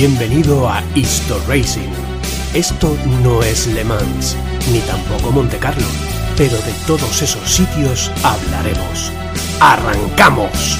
Bienvenido a Histo Racing. Esto no es Le Mans, ni tampoco Monte Carlo, pero de todos esos sitios hablaremos. ¡Arrancamos!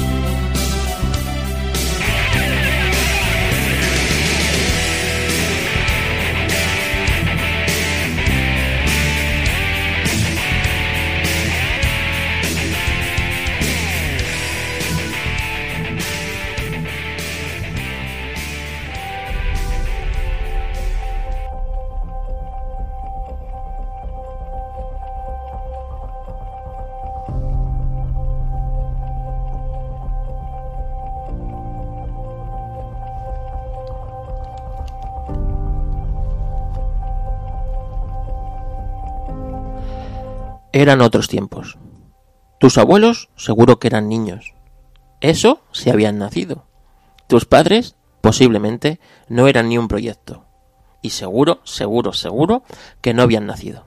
Eran otros tiempos. Tus abuelos seguro que eran niños. Eso si habían nacido. Tus padres posiblemente no eran ni un proyecto. Y seguro que no habían nacido.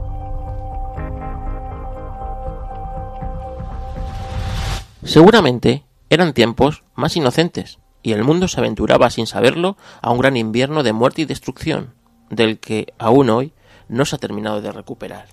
Seguramente eran tiempos más inocentes y el mundo se aventuraba sin saberlo a un gran invierno de muerte y destrucción, del que aún hoy no se ha terminado de recuperar.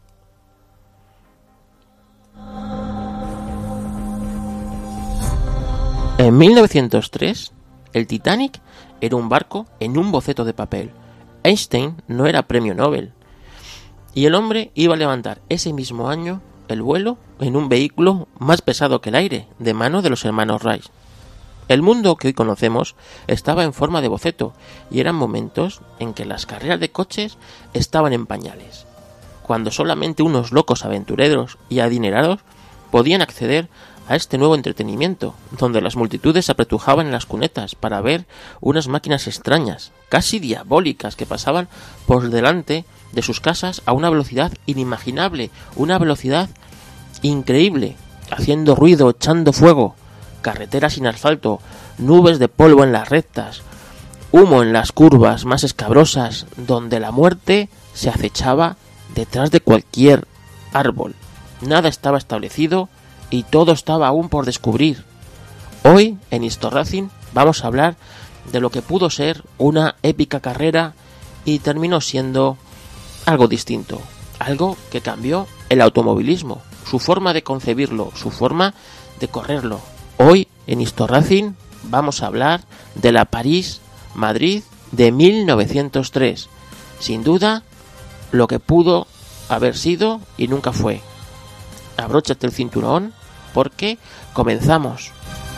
En 1903, el Titanic era un barco en un boceto de papel. Einstein no era premio Nobel. Y el hombre iba a levantar ese mismo año el vuelo en un vehículo más pesado que el aire, de mano de los hermanos Wright. El mundo que hoy conocemos estaba en forma de boceto y eran momentos en que las carreras de coches estaban en pañales, cuando solamente unos locos aventureros y adinerados podían acceder a este nuevo entretenimiento, donde las multitudes se apretujaban en las cunetas para ver unas máquinas extrañas, casi diabólicas, que pasaban por delante de sus casas a una velocidad inimaginable, una velocidad increíble, haciendo ruido, echando fuego, carreteras sin asfalto, nubes de polvo en las rectas, humo en las curvas más escabrosas, donde la muerte se acechaba detrás de cualquier árbol. Nada estaba establecido y todo estaba aún por descubrir. Hoy, en Histo Racing, vamos a hablar de lo que pudo ser una épica carrera y terminó siendo algo distinto, algo que cambió el automovilismo, su forma de concebirlo, su forma de correrlo. Hoy, en Histo Racing, vamos a hablar de la París-Madrid de 1903. Sin duda, lo que pudo haber sido y nunca fue. Abróchate el cinturón porque comenzamos.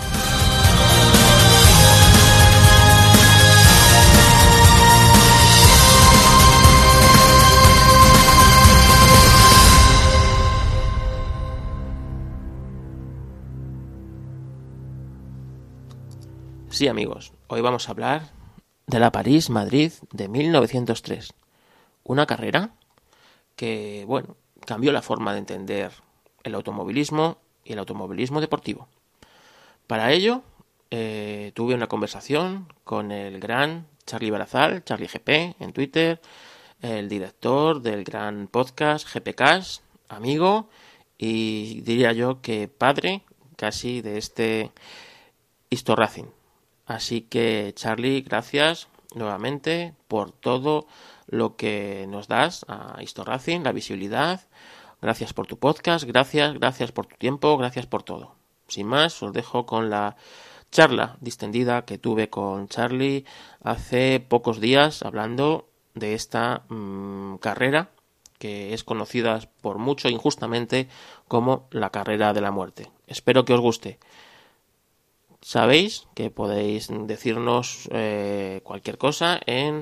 Sí, amigos, hoy vamos a hablar de la París-Madrid de 1903. Una carrera que, cambió la forma de entender el automovilismo y el automovilismo deportivo. Para ello, tuve una conversación con el gran Charly Barazal, Charly GP, en Twitter, el director del gran podcast GPcast, amigo, y diría yo que padre casi de este Histo Racing. Así que, Charly, gracias nuevamente por todo lo que nos das a Histo Racing, la visibilidad. Gracias por tu podcast, gracias por tu tiempo, gracias por todo. Sin más, os dejo con la charla distendida que tuve con Charly hace pocos días hablando de esta carrera que es conocida por mucho injustamente como la carrera de la muerte. Espero que os guste. Sabéis que podéis decirnos cualquier cosa en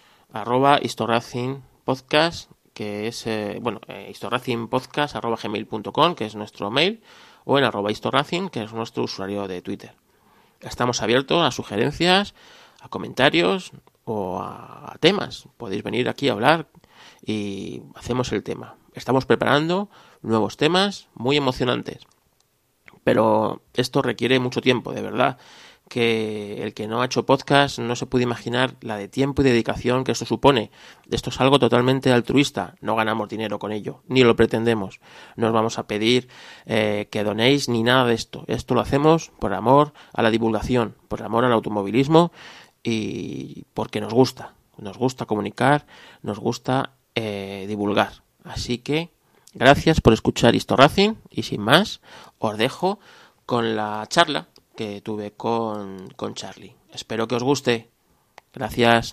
@historacingpodcast, que es historacingpodcast@gmail.com, que es nuestro mail, o en @historacing, que es nuestro usuario de Twitter. Estamos abiertos a sugerencias, a comentarios o a temas. Podéis venir aquí a hablar y hacemos el tema. Estamos preparando nuevos temas muy emocionantes, pero esto requiere mucho tiempo, de verdad, que el que no ha hecho podcast no se puede imaginar la de tiempo y dedicación que esto supone. Esto es algo totalmente altruista, no ganamos dinero con ello, ni lo pretendemos. No os vamos a pedir que donéis ni nada de esto. Esto lo hacemos por amor a la divulgación, por amor al automovilismo y porque nos gusta comunicar, nos gusta divulgar. Así que gracias por escuchar Histo Racing y sin más os dejo con la charla que tuve con Charlie. Espero que os guste. Gracias.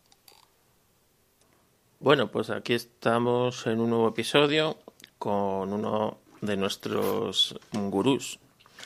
Bueno, pues aquí estamos en un nuevo episodio con uno de nuestros gurús,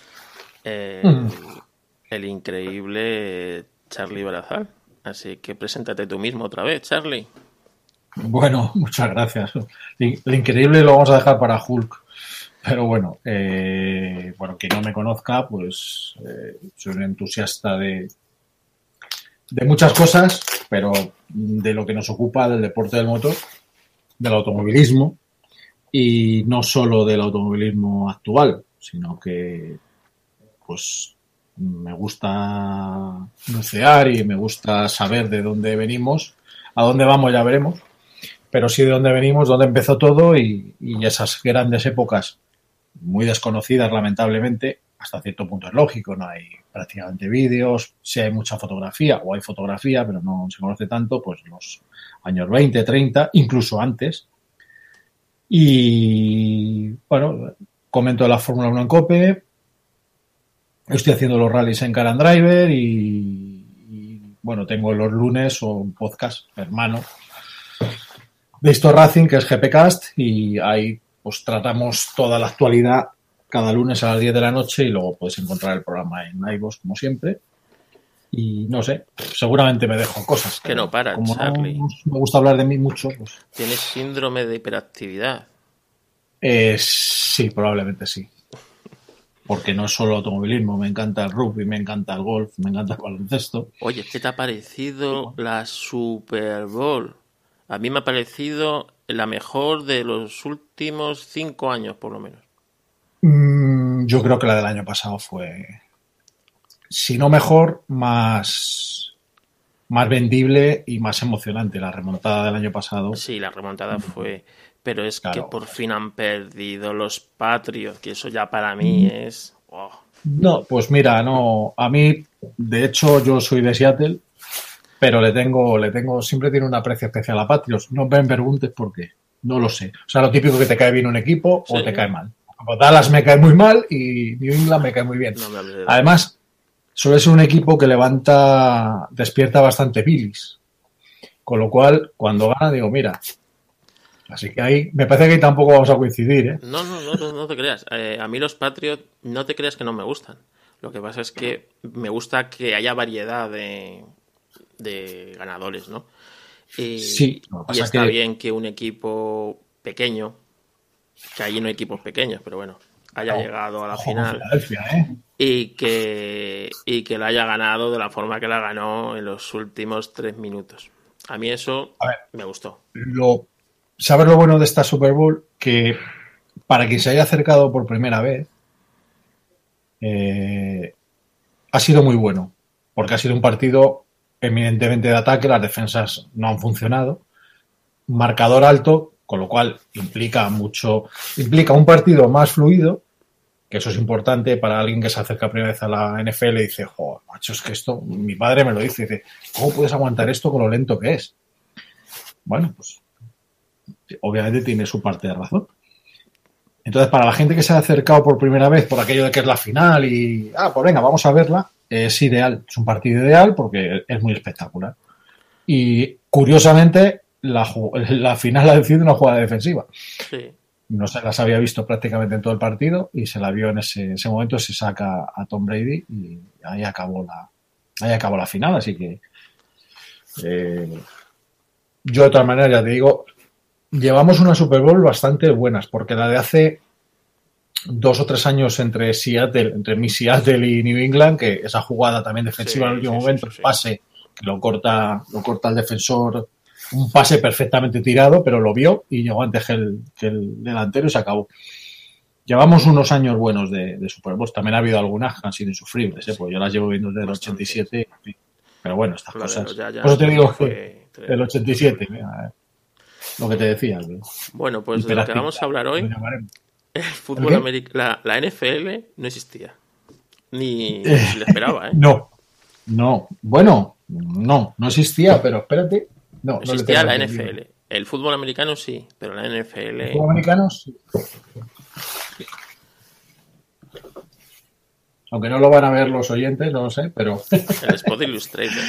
el increíble Charlie Barazal. Así que preséntate tú mismo otra vez, Charlie. Bueno, muchas gracias. Lo increíble lo vamos a dejar para Hulk. Pero bueno, quien no me conozca, pues soy un entusiasta de muchas cosas, pero de lo que nos ocupa del deporte del motor, del automovilismo, y no solo del automovilismo actual, sino que pues me gusta bucear y me gusta saber de dónde venimos, a dónde vamos ya veremos, pero sí de dónde venimos, dónde empezó todo y esas grandes épocas muy desconocidas, lamentablemente. Hasta cierto punto es lógico, no hay prácticamente vídeos, sí hay mucha fotografía, o hay fotografía, pero no se conoce tanto, pues los años 20, 30, incluso antes. Y bueno, comento la Fórmula 1 en COPE, estoy haciendo los rallies en Car and Driver y bueno, tengo los lunes un podcast hermano de Histo Racing, que es GPcast, y ahí pues tratamos toda la actualidad cada lunes a las 10 de la noche y luego puedes encontrar el programa en iVoox como siempre. Y no sé, seguramente me dejo cosas. Que no para, como Charlie. No me gusta hablar de mí mucho, pues... ¿Tienes síndrome de hiperactividad? Sí, probablemente sí. Porque no es solo automovilismo, me encanta el rugby, me encanta el golf, me encanta el baloncesto. Oye, ¿qué te ha parecido la Super Bowl? A mí me ha parecido la mejor de los últimos 5 años, por lo menos. Yo creo que la del año pasado fue, si no mejor, más vendible y más emocionante. La remontada del año pasado. Sí, la remontada fue... Pero es claro, que por fin han perdido los Patriots, que eso ya para mí es... Oh. No, pues mira, no, a mí, de hecho, yo soy de Seattle, pero le tengo, siempre tiene un aprecio especial a Patriots. No me preguntes por qué, no lo sé. O sea, lo típico que te cae bien un equipo o te cae mal. Dallas me cae muy mal y New England me cae muy bien. Además, suele ser un equipo que despierta bastante bilis. Con lo cual, cuando gana, digo, mira. Así que ahí, me parece que ahí tampoco vamos a coincidir, ¿eh? No te creas. A mí los Patriots, no te creas que no me gustan. Lo que pasa es que me gusta que haya variedad de ganadores, ¿no? Sí. Y está bien que un equipo pequeño, que allí no hay equipos pequeños, pero bueno, haya llegado a la final y que la haya ganado de la forma que la ganó en los últimos 3 minutos. A mí eso me gustó. ¿Sabes lo bueno de esta Super Bowl? Que para quien se haya acercado por primera vez, ha sido muy bueno, porque ha sido un partido eminentemente de ataque, las defensas no han funcionado, marcador alto, con lo cual implica un partido más fluido, que eso es importante para alguien que se acerca primera vez a la NFL y dice, joder, macho, es que esto, mi padre me lo dice, ¿cómo puedes aguantar esto con lo lento que es? Bueno, pues obviamente tiene su parte de razón. Entonces, para la gente que se ha acercado por primera vez por aquello de que es la final y, pues venga, vamos a verla, es ideal, es un partido ideal porque es muy espectacular. Y, curiosamente, la final la decide una jugada defensiva. Sí. No se las había visto prácticamente en todo el partido y se la vio en ese momento, se saca a Tom Brady y ahí acabó la final, así que yo de todas maneras ya te digo, llevamos una Super Bowl bastante buenas, porque la de hace 2 o 3 años entre mi Seattle y New England, que esa jugada también defensiva en el último momento, el pase que lo corta el defensor, un pase perfectamente tirado, pero lo vio y llegó antes que el delantero y se acabó. Llevamos unos años buenos de Super Bowls. También ha habido algunas que han sido insufribles, porque yo las llevo viendo desde el 87. Pero bueno, estas cosas. Por eso te digo que del 87, mira, lo que te decía. Bueno, pues de lo que vamos a hablar hoy, el fútbol americano, la NFL no existía. Ni se le esperaba, ¿eh? No. Bueno, No existía, pero espérate. No existía le la tengo NFL. El fútbol americano sí, pero la NFL... ¿El fútbol americano? Sí. Aunque no lo van a ver los oyentes, no lo sé, pero... El Sport Illustrated.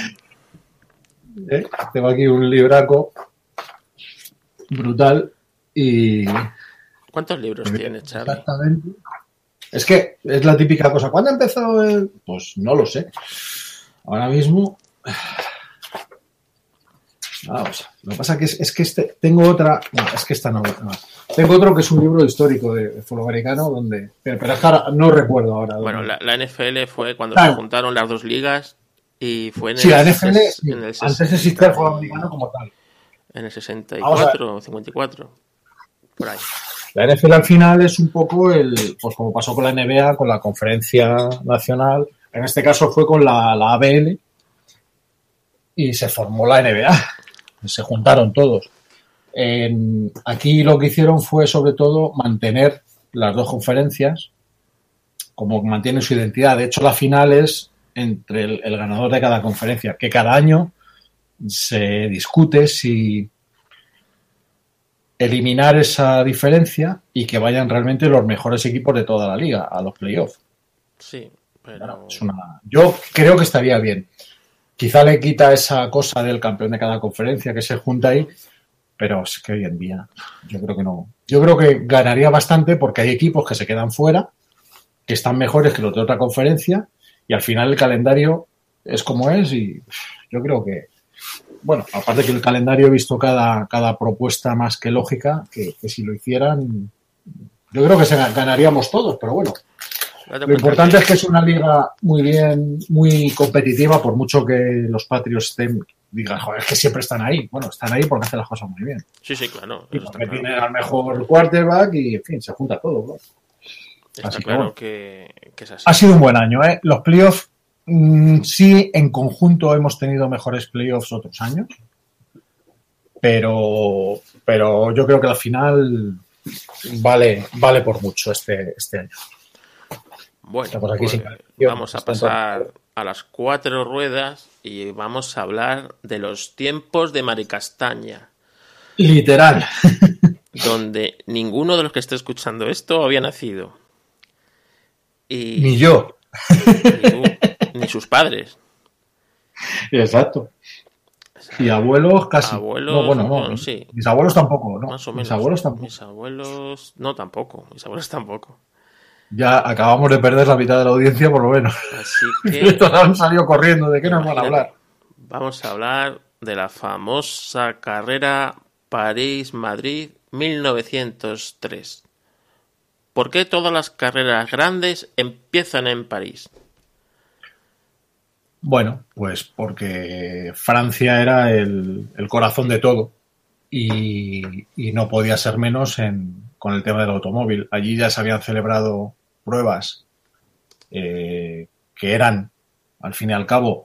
Tengo aquí un libraco brutal y... ¿Cuántos libros tienes, Charlie? Exactamente. Es que es la típica cosa. ¿Cuándo empezó el...? Pues no lo sé. Ahora mismo... Vamos. Lo que pasa es que tengo otra... No, es que esta no. Tengo otro que es un libro histórico de fútbol americano donde... Pero es que ahora no recuerdo ahora. Bueno, la NFL fue cuando Claro. se juntaron las dos ligas y fue en Sí, el... la NFL, sí. en el Antes existía el fútbol americano como tal. En el 64 o 54. Por ahí. La NFL al final es un poco pues como pasó con la NBA, con la Conferencia Nacional. En este caso fue con la ABL y se formó la NBA. Se juntaron todos. Aquí lo que hicieron fue sobre todo mantener las dos conferencias como mantienen su identidad. De hecho, la final es entre el ganador de cada conferencia, que cada año se discute si eliminar esa diferencia y que vayan realmente los mejores equipos de toda la liga a los playoffs. Sí, pero... Yo creo que estaría bien. Quizá le quita esa cosa del campeón de cada conferencia que se junta ahí, pero es que hoy en día yo creo que no. Yo creo que ganaría bastante porque hay equipos que se quedan fuera, que están mejores que los de otra conferencia y al final el calendario es como es y yo creo que, bueno, aparte que el calendario he visto cada propuesta más que lógica, que si lo hicieran, yo creo que ganaríamos todos, pero bueno. Lo importante es que es una liga muy competitiva, por mucho que los Patriots digan, joder, es que siempre están ahí. Bueno, están ahí porque hacen las cosas muy bien. Sí, claro. Y porque tienen al mejor quarterback y, en fin, se junta todo. ¿No? Está claro que es así. Ha sido un buen año, ¿eh? Los playoffs, sí, en conjunto hemos tenido mejores playoffs otros años, pero yo creo que al final vale por mucho este año. Bueno, pues vamos a pasar a las 4 ruedas y vamos a hablar de los tiempos de Maricastaña. Literal. Donde ninguno de los que esté escuchando esto había nacido. Y ni yo. Ni tú, ni sus padres. Exacto. Y abuelos casi. Abuelos, no. Sí. Mis abuelos tampoco, ¿no? Más o menos. Mis abuelos tampoco. Mis abuelos... No, tampoco. Mis abuelos tampoco. Ya acabamos de perder la mitad de la audiencia, por lo menos. Así que... Todos han salido corriendo. ¿De qué nos van a hablar? Vamos a hablar de la famosa carrera París-Madrid 1903. ¿Por qué todas las carreras grandes empiezan en París? Bueno, pues porque Francia era el corazón de todo y no podía ser menos con el tema del automóvil. Allí ya se habían celebrado pruebas que eran, al fin y al cabo,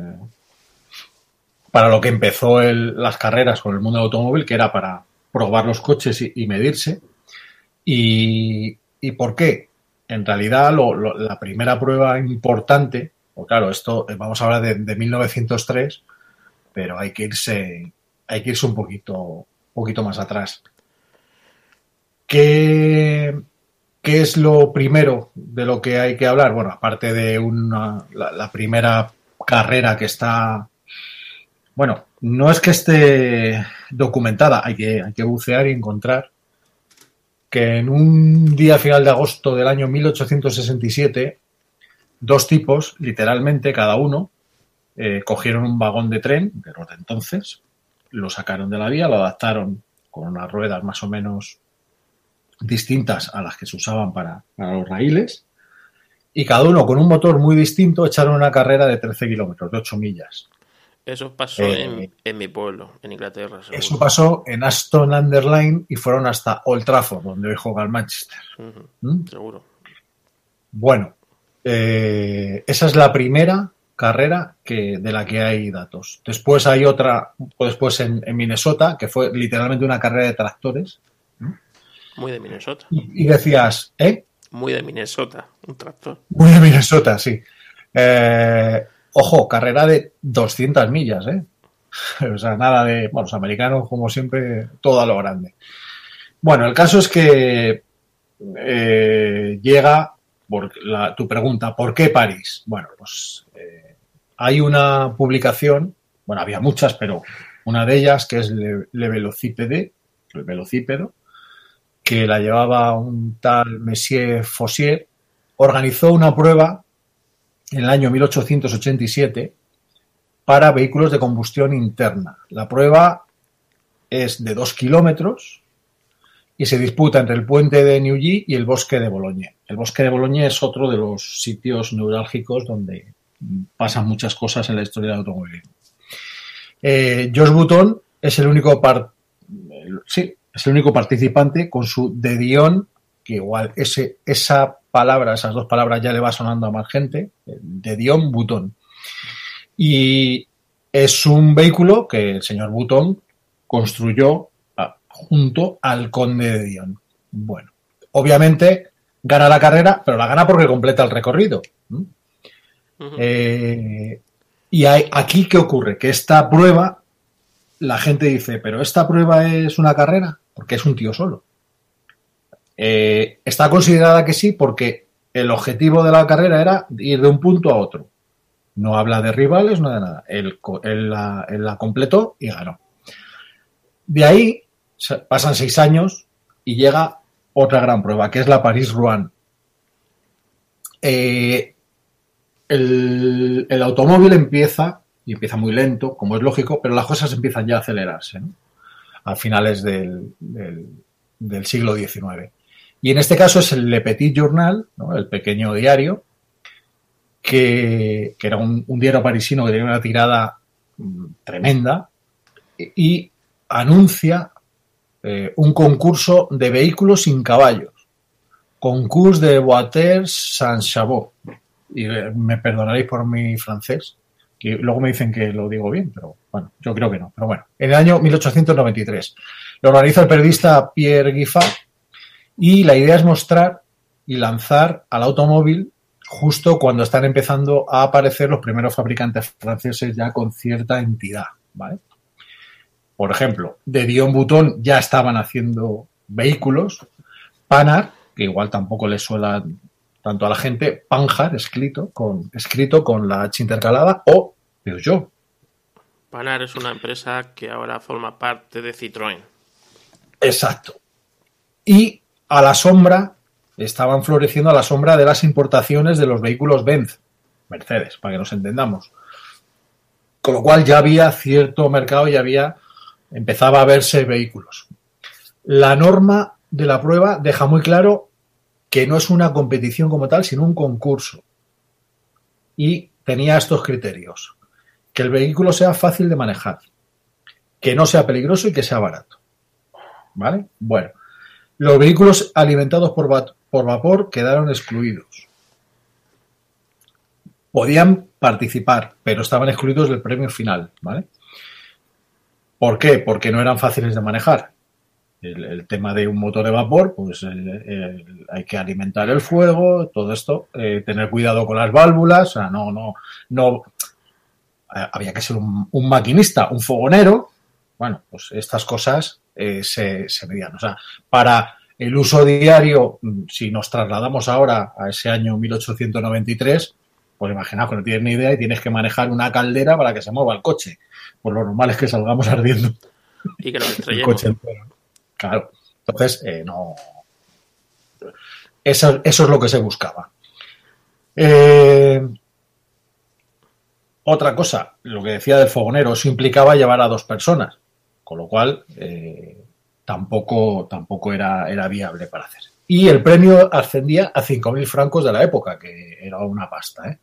para lo que empezó las carreras con el mundo del automóvil, que era para probar los coches y medirse. ¿Y por qué? En realidad, la primera prueba importante, pues claro, esto vamos a hablar de 1903, pero hay que irse un poquito más atrás. ¿Qué es lo primero de lo que hay que hablar? Bueno, aparte de la primera carrera que está... Bueno, no es que esté documentada, hay que bucear y encontrar que en un día final de agosto del año 1867, dos tipos, literalmente cada uno, cogieron un vagón de tren de los de entonces, lo sacaron de la vía, lo adaptaron con unas ruedas más o menos distintas a las que se usaban para los raíles, y cada uno con un motor muy distinto echaron una carrera de 13 kilómetros, de 8 millas. Eso pasó en mi pueblo, en Inglaterra. Seguro. Eso pasó en Aston-under-Lyne y fueron hasta Old Trafford, donde hoy juega el Manchester. Seguro. Bueno, esa es la primera carrera de la que hay datos. Después hay otra, después en Minnesota, que fue literalmente una carrera de tractores. Muy de Minnesota. Y decías, Muy de Minnesota, un tractor. Muy de Minnesota, sí. Ojo, carrera de 200 millas, ¿eh? O sea, nada de... Bueno, los americanos, como siempre, todo a lo grande. Bueno, el caso es que llega tu pregunta, ¿por qué París? Bueno, pues hay una publicación, bueno, había muchas, pero una de ellas, que es Le Velocipede, el velocípedo, que la llevaba un tal Monsieur Fossier, organizó una prueba en el año 1887 para vehículos de combustión interna. La prueba es de 2 kilómetros y se disputa entre el puente de Neuilly y el bosque de Bologne. El bosque de Bologne es otro de los sitios neurálgicos donde pasan muchas cosas en la historia del automovilismo. George Button es el único participante con su de Dion, que igual esas dos palabras ya le va sonando a más gente, de Dion Button. Y es un vehículo que el señor Button construyó junto al conde de Dion. Bueno, obviamente gana la carrera, pero la gana porque completa el recorrido. Y aquí, ¿qué ocurre? Que esta prueba, la gente dice, ¿pero esta prueba es una carrera? Porque es un tío solo. Está considerada que sí porque el objetivo de la carrera era ir de un punto a otro. No habla de rivales, no de nada. Él la completó y ganó. De ahí pasan 6 años y llega otra gran prueba, que es la París-Rouen. El automóvil empieza muy lento, como es lógico, pero las cosas empiezan ya a acelerarse, ¿no? A finales del siglo XIX. Y en este caso es el Le Petit Journal, ¿no? El pequeño diario, que era un diario parisino que tenía una tirada tremenda y anuncia un concurso de vehículos sin caballos. Concurs de Voitures sans Chabot. Y me perdonaréis por mi francés, que luego me dicen que lo digo bien, pero bueno, yo creo que no. Pero bueno, en el año 1893 lo organiza el periodista Pierre Giffard y la idea es mostrar y lanzar al automóvil justo cuando están empezando a aparecer los primeros fabricantes franceses ya con cierta entidad, ¿vale? Por ejemplo, de Dion Button ya estaban haciendo vehículos, Panhard, que igual tampoco les suena tanto a la gente, Panhard, escrito con la H intercalada, o Peugeot. Panhard es una empresa que ahora forma parte de Citroën. Exacto. Y a la sombra, estaban floreciendo a la sombra de las importaciones de los vehículos Benz, Mercedes, para que nos entendamos. Con lo cual ya había cierto mercado y empezaba a verse vehículos. La norma de la prueba deja muy claro que no es una competición como tal, sino un concurso. Y tenía estos criterios. Que el vehículo sea fácil de manejar, que no sea peligroso y que sea barato. ¿Vale? Bueno, los vehículos alimentados por vapor quedaron excluidos. Podían participar, pero estaban excluidos del premio final, ¿vale? ¿Por qué? Porque no eran fáciles de manejar. El tema de un motor de vapor, pues hay que alimentar el fuego, todo esto, tener cuidado con las válvulas, o sea, no había que ser un maquinista, un fogonero. Bueno, pues estas cosas se medían. O sea, para el uso diario, si nos trasladamos ahora a ese año 1893, pues imaginaos que no tienes ni idea y tienes que manejar una caldera para que se mueva el coche. Pues lo normal es que salgamos ardiendo. Y que lo estrellemos. El coche entero. Claro. Entonces, no. Eso es lo que se buscaba. Otra cosa, lo que decía del fogonero, eso implicaba llevar a 2 personas, con lo cual tampoco era viable para hacer. Y el premio ascendía a 5.000 francos de la época, que era una pasta,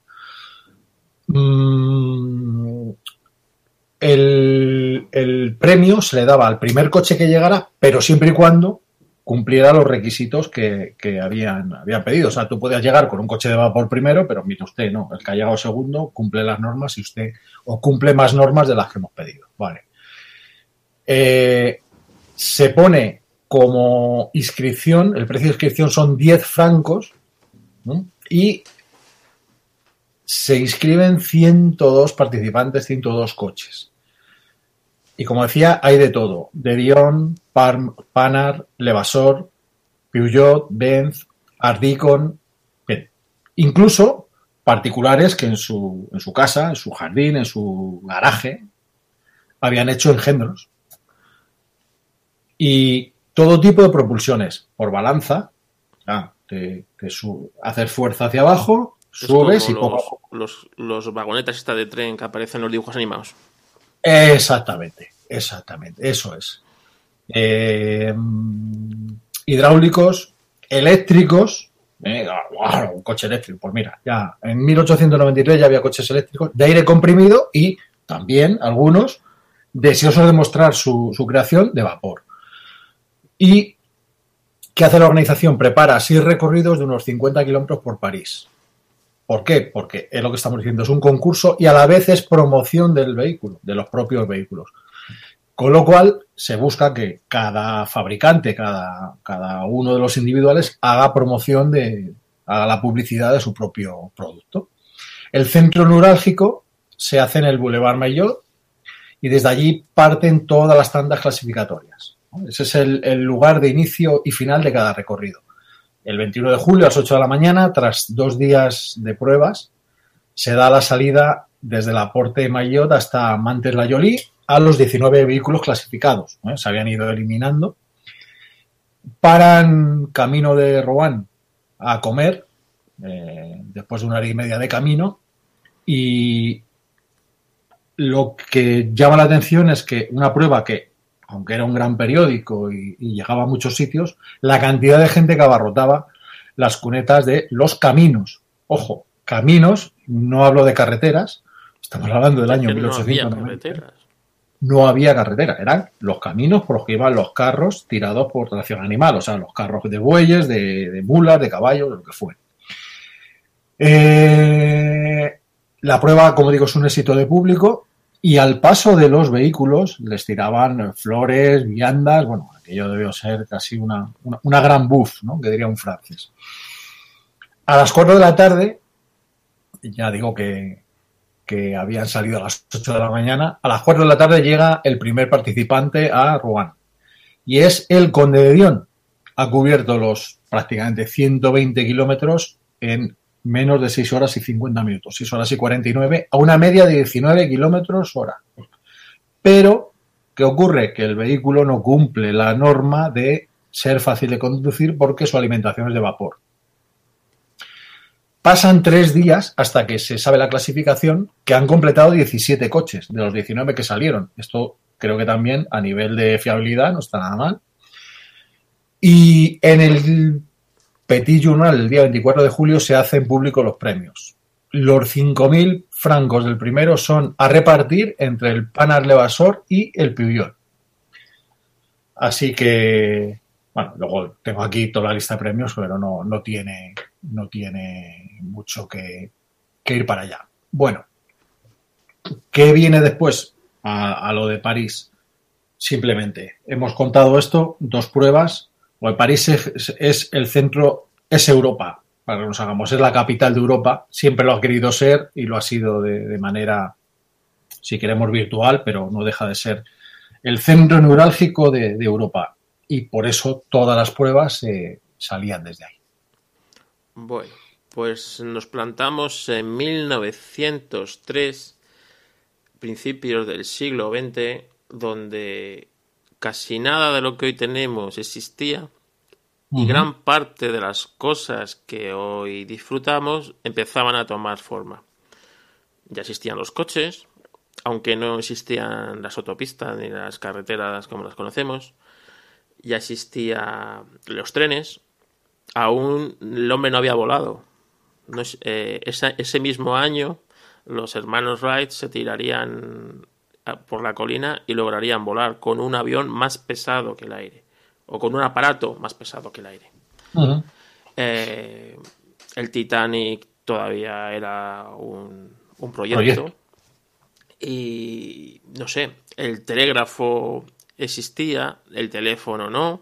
El premio se le daba al primer coche que llegara, pero siempre y cuando cumpliera los requisitos que habían pedido. O sea, tú podías llegar con un coche de vapor primero, pero mire usted, no, el que ha llegado segundo cumple las normas y usted o cumple más normas de las que hemos pedido. Vale. Se pone como inscripción, el precio de inscripción son 10 francos, ¿no? Y se inscriben 102 participantes, 102 coches. Y como decía, hay de todo. De Dion, Panhard, Levasseur, Peugeot, Benz, Ardicon, bien. Incluso particulares que en su casa, en su jardín, en su garaje, habían hecho engendros. Y todo tipo de propulsiones por balanza, hacer fuerza hacia abajo, subes y poco a poco. Los vagonetas de tren que aparecen en los dibujos animados. Exactamente, eso es. Hidráulicos, eléctricos, un coche eléctrico, pues mira, ya en 1893 ya había coches eléctricos de aire comprimido y también algunos deseosos de mostrar su creación de vapor. ¿Y qué hace la organización? Prepara 6 recorridos de unos 50 kilómetros por París. ¿Por qué? Porque es lo que estamos diciendo, es un concurso y a la vez es promoción del vehículo, de los propios vehículos. Con lo cual se busca que cada fabricante, cada uno de los individuales haga promoción, haga la publicidad de su propio producto. El centro neurálgico se hace en el Boulevard Maillot y desde allí parten todas las tandas clasificatorias. Ese es el lugar de inicio y final de cada recorrido. El 21 de julio a las 8 de la mañana, tras 2 días de pruebas, se da la salida desde la Porte Maillot hasta Mantes-la-Jolie a los 19 vehículos clasificados. Se habían ido eliminando. Paran camino de Rouen a comer, después de 1 hora y media de camino, y lo que llama la atención es que una prueba que, aunque era un gran periódico y llegaba a muchos sitios, la cantidad de gente que abarrotaba las cunetas de los caminos. Ojo, caminos, no hablo de carreteras, estamos hablando del año 1890. No había carretera, eran los caminos por los que iban los carros tirados por tracción animal, o sea, los carros de bueyes, de mulas, de caballos, de lo que fue. La prueba, como digo, es un éxito de público. Y al paso de los vehículos les tiraban flores, viandas, bueno, aquello debió ser casi una gran buff, ¿no? Que diría un francés. A las 4 de la tarde, ya digo que habían salido a las 8 de la mañana, a las 4 de la tarde llega el primer participante a Rouen. Y es el Conde de Dion. Ha cubierto los prácticamente 120 kilómetros en menos de 6 horas y 50 minutos, 6 horas y 49, a una media de 19 kilómetros hora. Pero, ¿qué ocurre? Que el vehículo no cumple la norma de ser fácil de conducir porque su alimentación es de vapor. Pasan 3 días hasta que se sabe la clasificación, que han completado 17 coches de los 19 que salieron. Esto creo que también a nivel de fiabilidad no está nada mal. Y en el Petit Journal, el día 24 de julio, se hacen públicos los premios. Los 5.000 francos del primero son a repartir entre el Panhard Levasseur y el Peugeot. Así que, bueno, luego tengo aquí toda la lista de premios, pero no tiene mucho que ir para allá. Bueno, ¿qué viene después a lo de París? Simplemente, hemos contado esto, 2 pruebas. Bueno, París es el centro, es Europa, para que nos hagamos, es la capital de Europa, siempre lo ha querido ser y lo ha sido de manera, si queremos, virtual, pero no deja de ser el centro neurálgico de Europa y por eso todas las pruebas salían desde ahí. Bueno, pues nos plantamos en 1903, principios del siglo XX, donde casi nada de lo que hoy tenemos existía y gran parte de las cosas que hoy disfrutamos empezaban a tomar forma. Ya existían los coches, aunque no existían las autopistas ni las carreteras como las conocemos. Ya existían los trenes. Aún el hombre no había volado. Ese mismo año los hermanos Wright se tirarían por la colina y lograrían volar con un avión más pesado que el aire, o con un aparato más pesado que el aire. El Titanic todavía era un proyecto. Y no sé, el telégrafo existía, el teléfono no.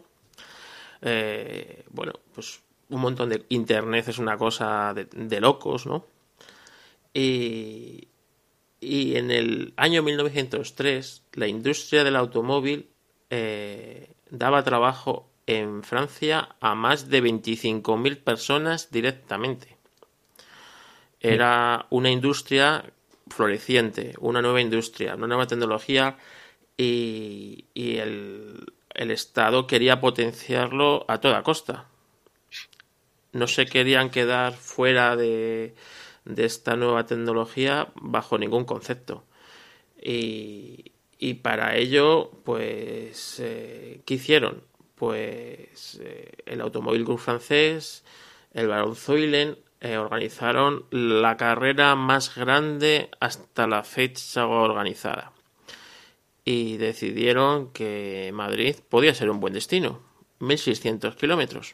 Bueno, pues un montón de internet es una cosa de locos, ¿no? Y en el año 1903 la industria del automóvil daba trabajo en Francia a más de 25.000 personas directamente. Era una industria floreciente, una nueva industria, una nueva tecnología, y el Estado quería potenciarlo a toda costa. No se querían quedar fuera de esta nueva tecnología bajo ningún concepto. Y para ello, pues, ¿qué hicieron? Pues el Automóvil Club francés, el Barón Zoillen, organizaron la carrera más grande hasta la fecha organizada. Y decidieron que Madrid podía ser un buen destino. 1.600 kilómetros.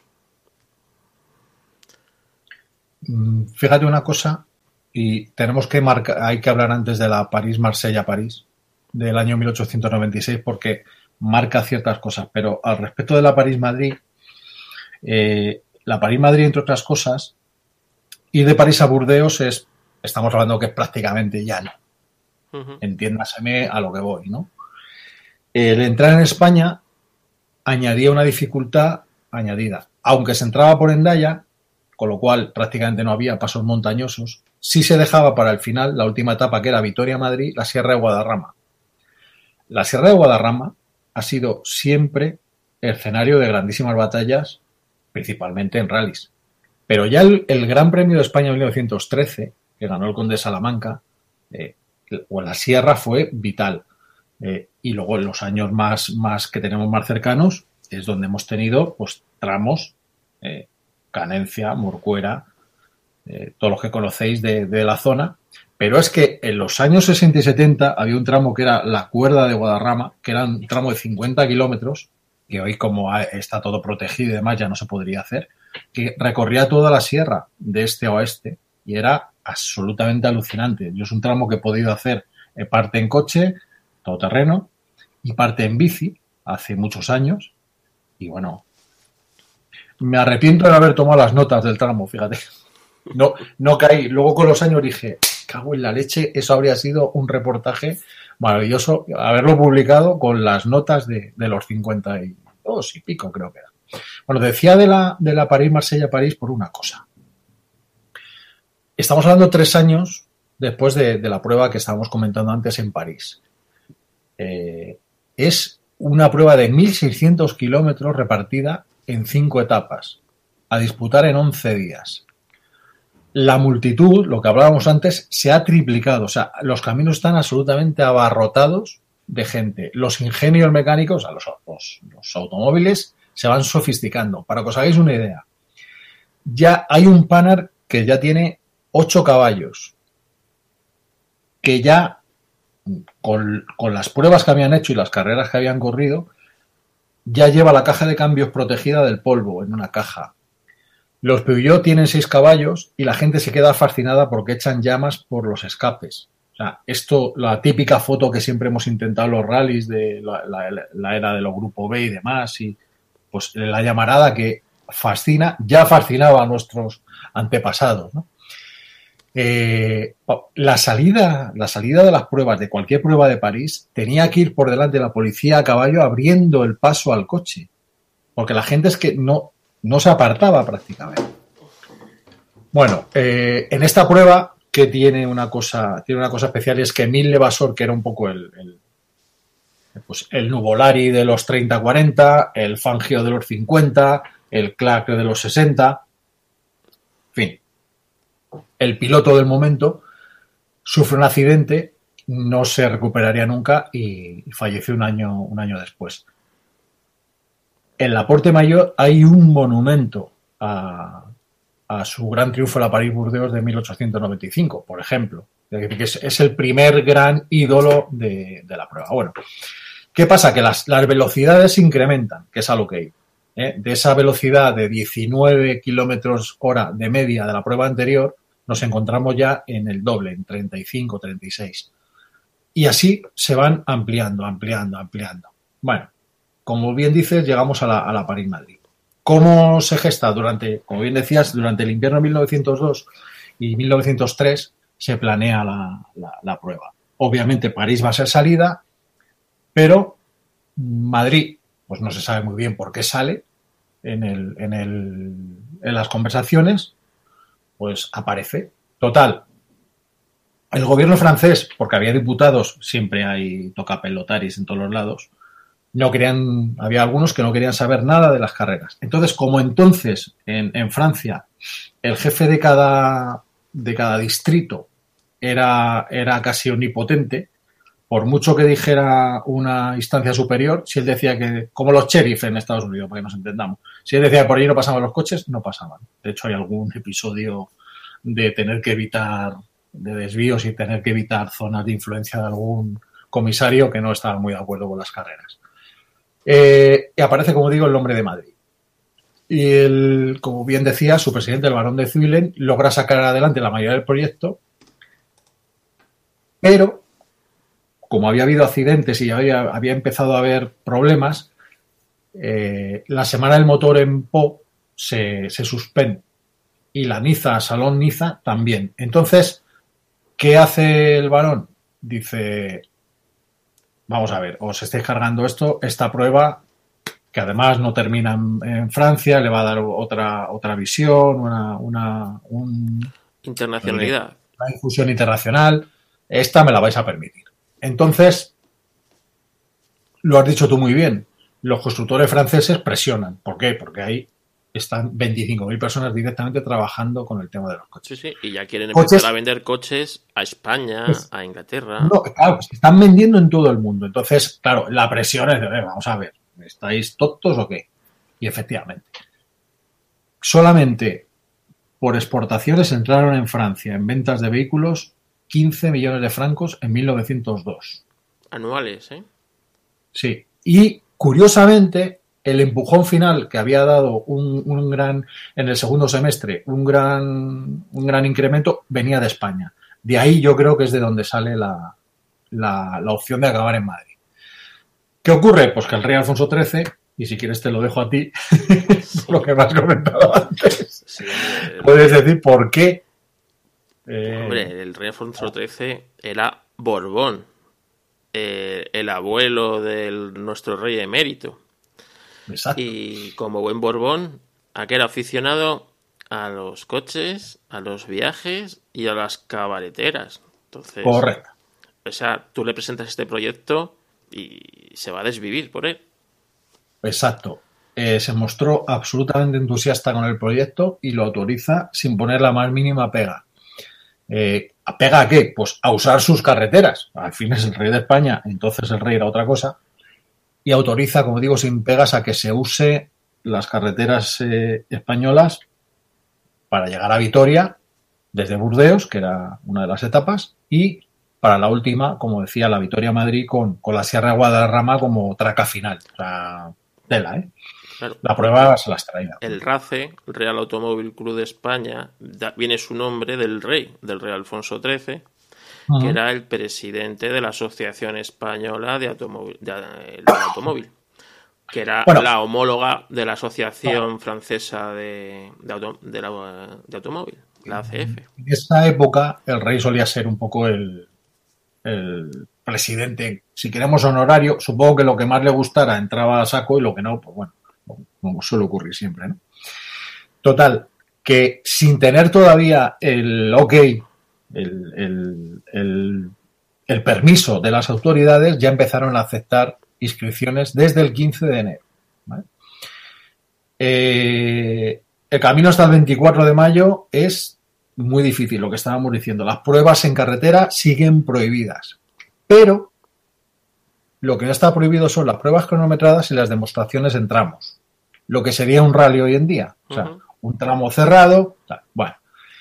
Fíjate una cosa, y tenemos que hay que hablar antes de la París-Marsella-París del año 1896 porque marca ciertas cosas, pero al respecto de la París-Madrid, la París-Madrid, entre otras cosas, ir de París a Burdeos estamos hablando que es prácticamente llano. Entiéndaseme a lo que voy, ¿no? El entrar en España añadía una dificultad añadida. Aunque se entraba por Hendaya, con lo cual prácticamente no había pasos montañosos, sí se dejaba para el final, la última etapa, que era Vitoria-Madrid, la Sierra de Guadarrama. La Sierra de Guadarrama ha sido siempre escenario de grandísimas batallas, principalmente en rallies. Pero ya el Gran Premio de España de 1913, que ganó el Conde de Salamanca, o en la Sierra, fue vital. Y luego en los años más que tenemos más cercanos es donde hemos tenido pues tramos, Canencia, Morcuera, todos los que conocéis de la zona. Pero es que en los años 60 y 70 había un tramo que era la Cuerda de Guadarrama, que era un tramo de 50 kilómetros, que hoy como está todo protegido y demás ya no se podría hacer, que recorría toda la sierra de este a oeste y era absolutamente alucinante. Yo es un tramo que he podido hacer parte en coche, todoterreno, y parte en bici hace muchos años. Y bueno, me arrepiento de haber tomado las notas del tramo, fíjate. No caí. Luego con los años dije, cago en la leche, eso habría sido un reportaje maravilloso, haberlo publicado con las notas de los 52 y pico, creo que era. Bueno, decía de la París-Marsella-París por una cosa. Estamos hablando 3 años después de la prueba que estábamos comentando antes en París. Es una prueba de 1.600 kilómetros repartida en 5 etapas, a disputar en 11 días. La multitud, lo que hablábamos antes, se ha triplicado. O sea, los caminos están absolutamente abarrotados de gente. Los ingenios mecánicos, los automóviles, se van sofisticando. Para que os hagáis una idea, ya hay un Panhard que ya tiene 8 caballos, que ya con las pruebas que habían hecho y las carreras que habían corrido, ya lleva la caja de cambios protegida del polvo en una caja. Los Peugeot tienen 6 caballos y la gente se queda fascinada porque echan llamas por los escapes. O sea, esto, la típica foto que siempre hemos intentado en los rallies de la era de los Grupo B y demás, y pues la llamarada que ya fascinaba a nuestros antepasados, ¿no? La salida de las pruebas, de cualquier prueba de París, tenía que ir por delante de la policía a caballo abriendo el paso al coche, porque la gente es que no se apartaba prácticamente. Bueno, en esta prueba que tiene una cosa especial, y es que Emile Levasseur, que era un poco el Nuvolari de los 30-40, el Fangio de los 50, el Clark de los 60, en fin, el piloto del momento, sufre un accidente, no se recuperaría nunca y falleció un año después. En la Porte Mayor hay un monumento a su gran triunfo en la París-Burdeos de 1895, por ejemplo. Es el primer gran ídolo de la prueba. Bueno, ¿qué pasa? Que las velocidades se incrementan, que es a lo que iba. De esa velocidad de 19 kilómetros hora de media de la prueba anterior, nos encontramos ya en el doble, en 35, 36. Y así se van ampliando. Bueno, como bien dices, llegamos a la París-Madrid. ¿Cómo se gesta? Como bien decías, durante el invierno de 1902 y 1903 se planea la prueba. Obviamente París va a ser salida, pero Madrid, pues no se sabe muy bien por qué sale en las conversaciones, pues aparece. Total, el gobierno francés, porque había diputados, siempre hay tocapelotaris en todos los lados, no querían, había algunos que no querían saber nada de las carreras. Entonces, como entonces en Francia el jefe de cada distrito era casi omnipotente, por mucho que dijera una instancia superior, si él decía que, como los sheriff en Estados Unidos, para que nos entendamos, si él decía que por allí no pasaban los coches, no pasaban. De hecho, hay algún episodio de tener que evitar, de desvíos y tener que evitar zonas de influencia de algún comisario que no estaba muy de acuerdo con las carreras. Y aparece, como digo, el nombre de Madrid. Y como bien decía, su presidente, el barón de Zuilen, logra sacar adelante la mayoría del proyecto, pero como había habido accidentes y había empezado a haber problemas, la semana del motor en Po se suspende y la Niza, Salón Niza, también. Entonces, ¿qué hace el varón? Dice, vamos a ver, os estáis cargando esta prueba, que además no termina en Francia, le va a dar otra visión, una internacionalidad. Una difusión internacional. Esta me la vais a permitir. Entonces, lo has dicho tú muy bien, los constructores franceses presionan. ¿Por qué? Porque ahí están 25.000 personas directamente trabajando con el tema de los coches. Sí, y ya quieren empezar a vender coches a España, a Inglaterra. No, claro, se están vendiendo en todo el mundo. Entonces, claro, la presión es de, vamos a ver, ¿estáis tontos o qué? Y efectivamente, solamente por exportaciones entraron en Francia en ventas de vehículos 15 millones de francos en 1902. Anuales, ¿eh? Sí. Y, curiosamente, el empujón final que había dado en el segundo semestre, un gran incremento, venía de España. De ahí yo creo que es de donde sale la opción de acabar en Madrid. ¿Qué ocurre? Pues que el rey Alfonso XIII, y si quieres te lo dejo a ti, por lo que me has comentado antes, sí, puedes decir por qué. Hombre, el rey Alfonso XIII era Borbón, el abuelo de nuestro rey emérito. Exacto. Y como buen Borbón, aquel era aficionado a los coches, a los viajes y a las cabareteras. Entonces, correcto. O sea, tú le presentas este proyecto y se va a desvivir por él. Exacto. Se mostró absolutamente entusiasta con el proyecto y lo autoriza sin poner la más mínima pega. ¿Pega a qué? Pues a usar sus carreteras. Al fin es el rey de España, entonces el rey era otra cosa. Y autoriza, como digo, sin pegas a que se use las carreteras españolas para llegar a Vitoria desde Burdeos, que era una de las etapas, y para la última, como decía, la Vitoria-Madrid con la Sierra de Guadarrama como traca final. O sea, tela, ¿eh? Claro. La prueba se las traía. El RACE, el Real Automóvil Club de España, viene su nombre del rey Alfonso XIII, que era el presidente de la Asociación Española de Automóvil, del Automóvil, que era la homóloga de la Asociación Francesa de Automóvil, la ACF. En esa época el rey solía ser un poco el presidente, si queremos honorario, supongo que lo que más le gustara entraba a saco y lo que no, pues bueno, como suele ocurrir siempre, ¿no? Total, que sin tener todavía el ok, el permiso de las autoridades, ya empezaron a aceptar inscripciones desde el 15 de enero. ¿Vale? El camino hasta el 24 de mayo es muy difícil, lo que estábamos diciendo. Las pruebas en carretera siguen prohibidas, pero lo que no está prohibido son las pruebas cronometradas y las demostraciones en tramos, lo que sería un rally hoy en día. O sea, un tramo cerrado. Bueno,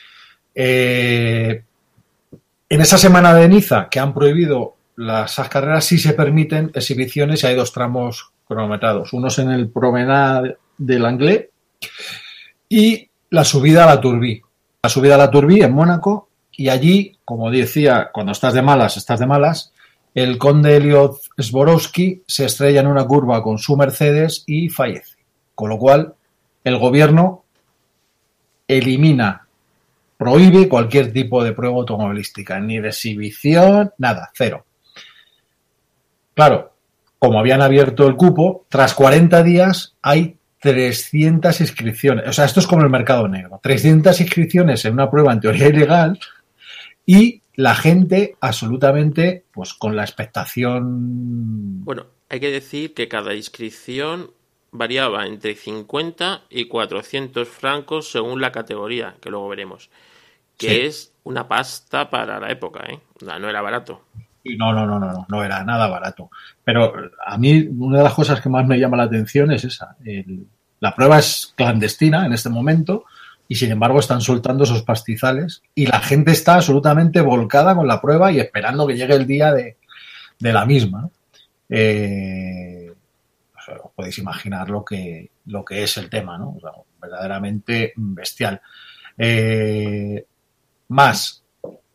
en esa semana de Niza, que han prohibido las carreras, sí se permiten exhibiciones y hay 2 tramos cronometrados. Uno es en el Promenade del Anglais y la subida a la Turbie. La subida a la Turbie en Mónaco, y allí, como decía, cuando estás de malas, el conde Elliot Sborowski se estrella en una curva con su Mercedes y fallece. Con lo cual, el gobierno elimina prohíbe cualquier tipo de prueba automovilística, ni de exhibición, nada, cero. Claro, como habían abierto el cupo, tras 40 días hay 300 inscripciones. O sea, esto es como el mercado negro. 300 inscripciones en una prueba en teoría ilegal y la gente absolutamente, pues con la expectación... Bueno, hay que decir que cada inscripción variaba entre 50 y 400 francos según la categoría, que luego veremos. Que sí. Es una pasta para la época, ¿eh? No era barato. No era nada barato. Pero a mí una de las cosas que más me llama la atención es esa. La prueba es clandestina en este momento y sin embargo están soltando esos pastizales y la gente está absolutamente volcada con la prueba y esperando que llegue el día de la misma, ¿no? Os podéis imaginar lo que es el tema, ¿no? O sea, verdaderamente bestial. Más,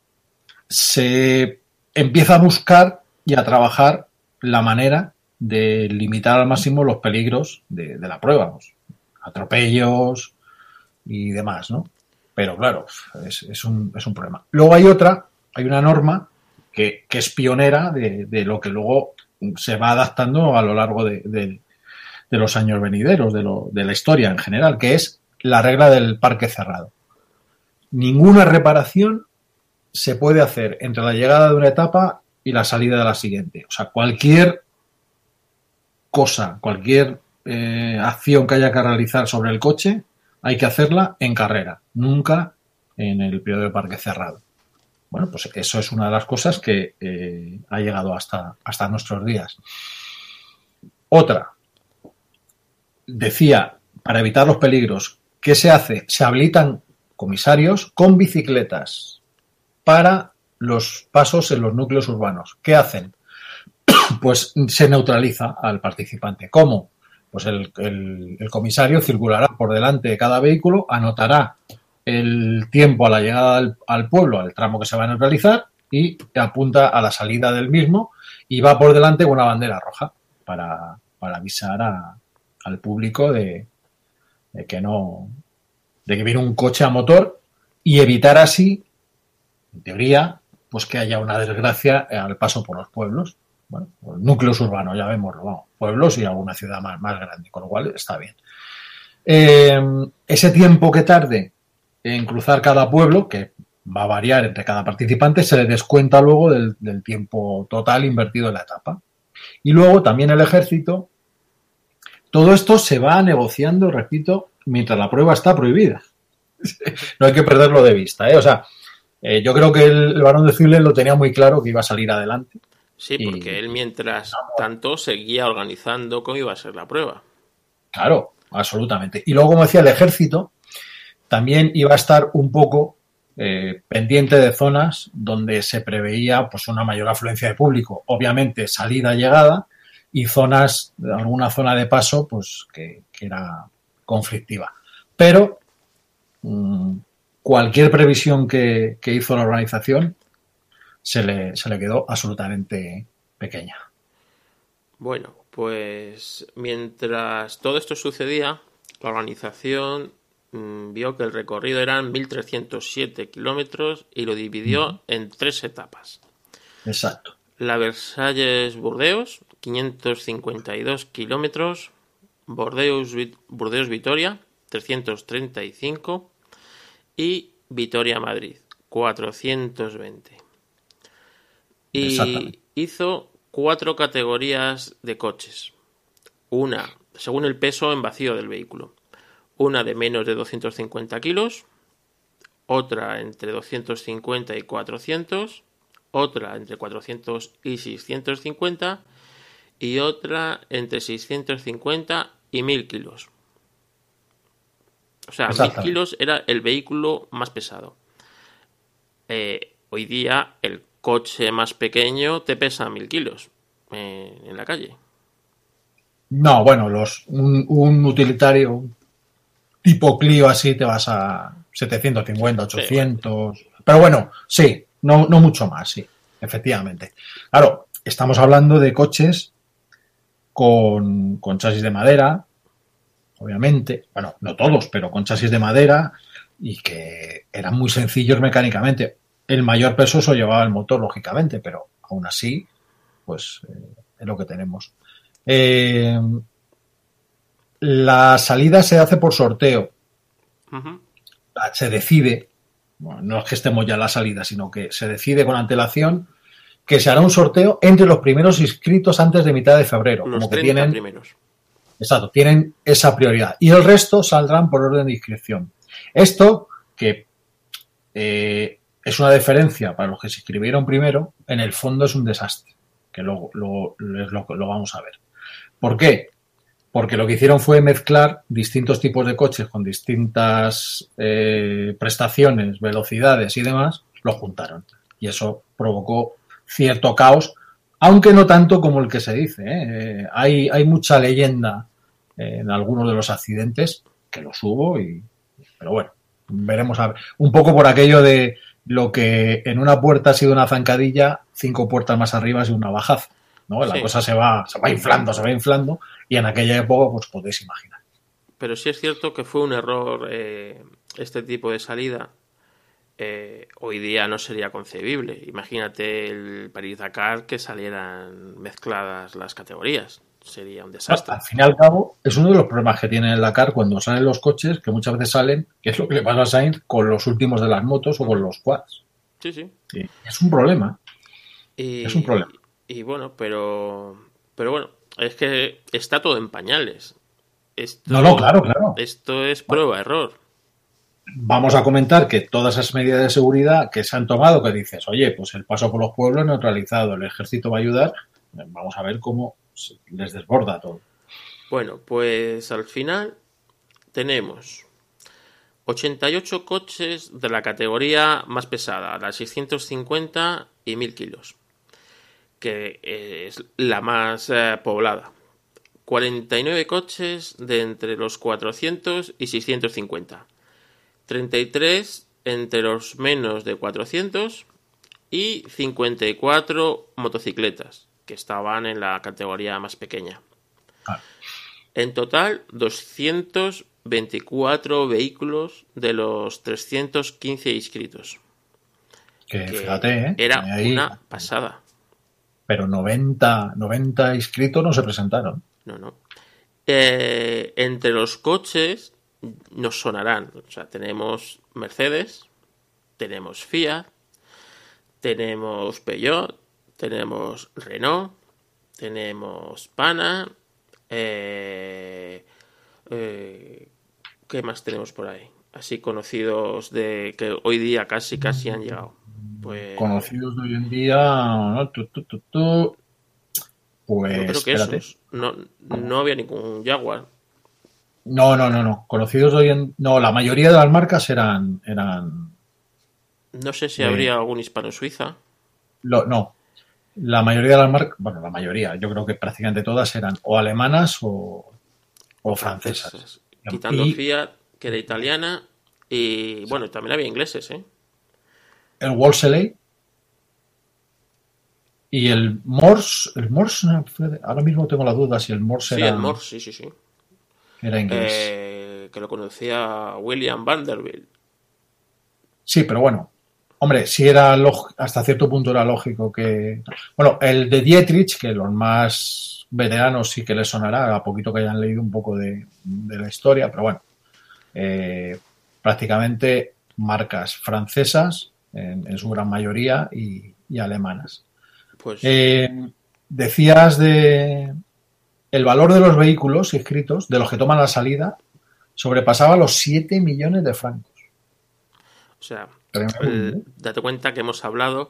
se empieza a buscar y a trabajar la manera de limitar al máximo los peligros de la prueba, pues, atropellos y demás, ¿no? Pero claro, es un problema. Luego hay una norma que es pionera de lo que luego se va adaptando a lo largo de los años venideros, de la historia en general, que es la regla del parque cerrado. Ninguna reparación se puede hacer entre la llegada de una etapa y la salida de la siguiente. O sea, cualquier cosa, cualquier acción que haya que realizar sobre el coche, hay que hacerla en carrera, nunca en el periodo de parque cerrado. Bueno, pues eso es una de las cosas que ha llegado hasta nuestros días. Otra, decía, para evitar los peligros, ¿qué se hace? Se habilitan comisarios con bicicletas para los pasos en los núcleos urbanos. ¿Qué hacen? Pues se neutraliza al participante. ¿Cómo? Pues el comisario circulará por delante de cada vehículo, anotará el tiempo a la llegada al pueblo, al tramo que se va a neutralizar, y apunta a la salida del mismo y va por delante con una bandera roja para avisar al público de que viene un coche a motor y evitar así, en teoría, pues que haya una desgracia al paso por los pueblos. Bueno, pues núcleos urbanos, ya vemos, vamos, pueblos y alguna ciudad más grande, con lo cual está bien. Ese tiempo que tarde en cruzar cada pueblo, que va a variar entre cada participante, se le descuenta luego del tiempo total invertido en la etapa. Y luego también el ejército. Todo esto se va negociando, repito, mientras la prueba está prohibida. No hay que perderlo de vista, ¿eh? O sea, yo creo que el barón de Ziegler lo tenía muy claro que iba a salir adelante. Sí, porque él mientras tanto seguía organizando cómo iba a ser la prueba. Claro, absolutamente. Y luego, como decía, el ejército también iba a estar un poco pendiente de zonas donde se preveía pues una mayor afluencia de público. Obviamente, salida-llegada y alguna zona de paso pues que era conflictiva. Pero cualquier previsión que hizo la organización se le quedó absolutamente pequeña. Bueno, pues mientras todo esto sucedía, la organización vio que el recorrido eran 1.307 kilómetros y lo dividió en 3 etapas. Exacto. La Versalles-Burdeos, 552 kilómetros. Burdeos-Vitoria, 335. Y Vitoria-Madrid, 420. Y hizo 4 categorías de coches. Una, según el peso en vacío del vehículo. Una de menos de 250 kilos. Otra entre 250 y 400. Otra entre 400 y 650. Y otra entre 650 y 1000 kilos. O sea, 1000 kilos era el vehículo más pesado. Hoy día el coche más pequeño te pesa 1000 kilos en la calle. No, bueno, un utilitario tipo Clio así te vas a 750, 800. Sí, bueno. Pero bueno, sí, no mucho más, sí, efectivamente. Claro, estamos hablando de coches con chasis de madera, obviamente. Bueno, no todos, pero con chasis de madera, y que eran muy sencillos mecánicamente. El mayor peso se llevaba el motor, lógicamente, pero aún así, pues es lo que tenemos. La salida se hace por sorteo. Ujú. Se decide, bueno, no es que estemos ya en la salida, sino que se decide con antelación que se hará un sorteo entre los primeros inscritos antes de mitad de febrero. Los Como que 30 tienen, primeros. exacto, tienen esa prioridad. Y el resto saldrán por orden de inscripción. Esto, que es una deferencia para los que se inscribieron primero, en el fondo es un desastre, que luego lo vamos a ver. ¿Por qué? Porque lo que hicieron fue mezclar distintos tipos de coches con distintas prestaciones, velocidades y demás, los juntaron. Y eso provocó cierto caos, aunque no tanto como el que se dice. Hay mucha leyenda en algunos de los accidentes, que los hubo, pero bueno, veremos a ver. Un poco por aquello de lo que en una puerta ha sido una zancadilla, 5 puertas más arriba ha sido una bajaza, ¿no? La cosa se va inflando, y en aquella época, pues podéis imaginar. Pero sí es cierto que fue un error este tipo de salida. Hoy día no sería concebible. Imagínate el París-Dakar que salieran mezcladas las categorías. Sería un desastre. Al fin y al cabo, es uno de los problemas que tiene el Dakar cuando salen los coches, que muchas veces salen, que es lo que le pasa a Sainz con los últimos de las motos o con los quads. Sí. Es un problema. Es un problema. Y bueno, pero bueno, es que está todo en pañales. Claro. Esto es prueba-error. Vamos a comentar que todas esas medidas de seguridad que se han tomado, que dices, oye, pues el paso por los pueblos neutralizado, el ejército va a ayudar, vamos a ver cómo les desborda todo. Bueno, pues al final tenemos 88 coches de la categoría más pesada, las 650 y 1000 kilos, que es la más poblada. 49 coches de entre los 400 y 650. 33 entre los menos de 400 y 54 motocicletas, que estaban en la categoría más pequeña. En total, 224 vehículos de los 315 inscritos. Que fíjate, era una pasada. Pero 90 inscritos no se presentaron. No. Entre los coches nos sonarán. O sea, tenemos Mercedes, tenemos Fiat, tenemos Peugeot, tenemos Renault, tenemos Pana. ¿Qué más tenemos por ahí? Así conocidos de que hoy día casi han llegado. Pues... Conocidos de hoy en día, ¿no? Pues yo creo que esos. No había ningún Jaguar. No. Conocidos de hoy en... No, la mayoría de las marcas eran... No sé si habría algún hispano-suiza. No. La mayoría de las marcas... Bueno, la mayoría. Yo creo que prácticamente todas eran o alemanas o francesas. Quitando Fiat, que era italiana. Y bueno, también había ingleses, ¿eh? El Wolseley y el Morse. El Morse, ahora mismo tengo la duda si el Morse era... Sí, el Morse, sí. Era inglés. Que lo conocía William Vanderbilt. Sí, pero bueno. Hombre, sí era hasta cierto punto era lógico que... Bueno, el de Dietrich, que los más veteranos sí que les sonará, a poquito que hayan leído un poco de la historia, pero bueno. Prácticamente marcas francesas, en su gran mayoría, y alemanas. Pues... decías de... El valor de los vehículos inscritos, de los que toman la salida, sobrepasaba los 7 millones de francos. O sea, date cuenta que hemos hablado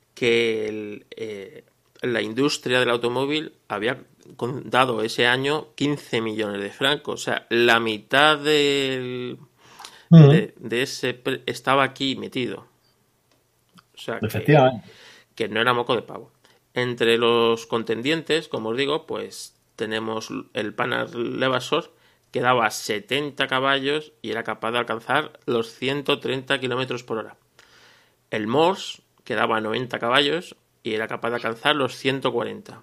que la industria del automóvil había dado ese año 15 millones de francos. O sea, la mitad de ese estaba aquí metido. O sea, que no era moco de pavo. Entre los contendientes, como os digo, pues tenemos el Pana Levasseur, que daba 70 caballos y era capaz de alcanzar los 130 kilómetros por hora. El Morse, que daba 90 caballos y era capaz de alcanzar los 140.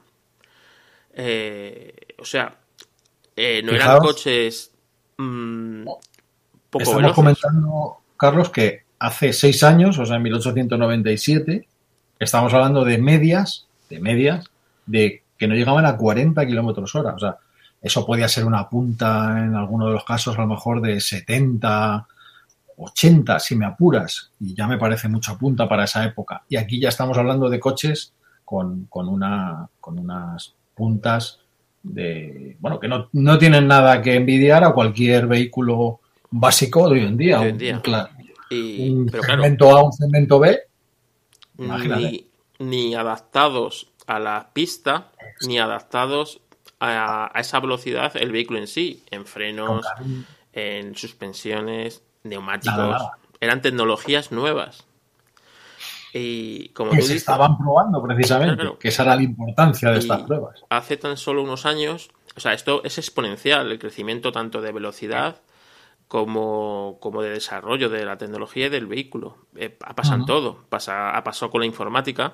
O sea, no eran coches poco estamos veloces. Comentando Carlos, que hace 6 años, o sea, en 1897, estamos hablando de medias, de que no llegaban a 40 kilómetros hora. O sea, eso podía ser una punta en alguno de los casos, a lo mejor de 70, 80, si me apuras, y ya me parece mucha punta para esa época. Y aquí ya estamos hablando de coches con unas puntas de, bueno, que no tienen nada que envidiar a cualquier vehículo básico de hoy en día. De hoy en día. Un Pero segmento claro, A, un segmento B, imagínate. ni adaptados a la pista, ni adaptados a esa velocidad el vehículo en sí, en frenos, en suspensiones, neumáticos. Nada. Eran tecnologías nuevas. Y como Que tú se dices, estaban probando precisamente, claro, que esa era la importancia de y estas pruebas. hace tan solo unos años, o sea, esto es exponencial, el crecimiento tanto de velocidad como de desarrollo de la tecnología y del vehículo. Ha pasado en todo. Ha pasado con la informática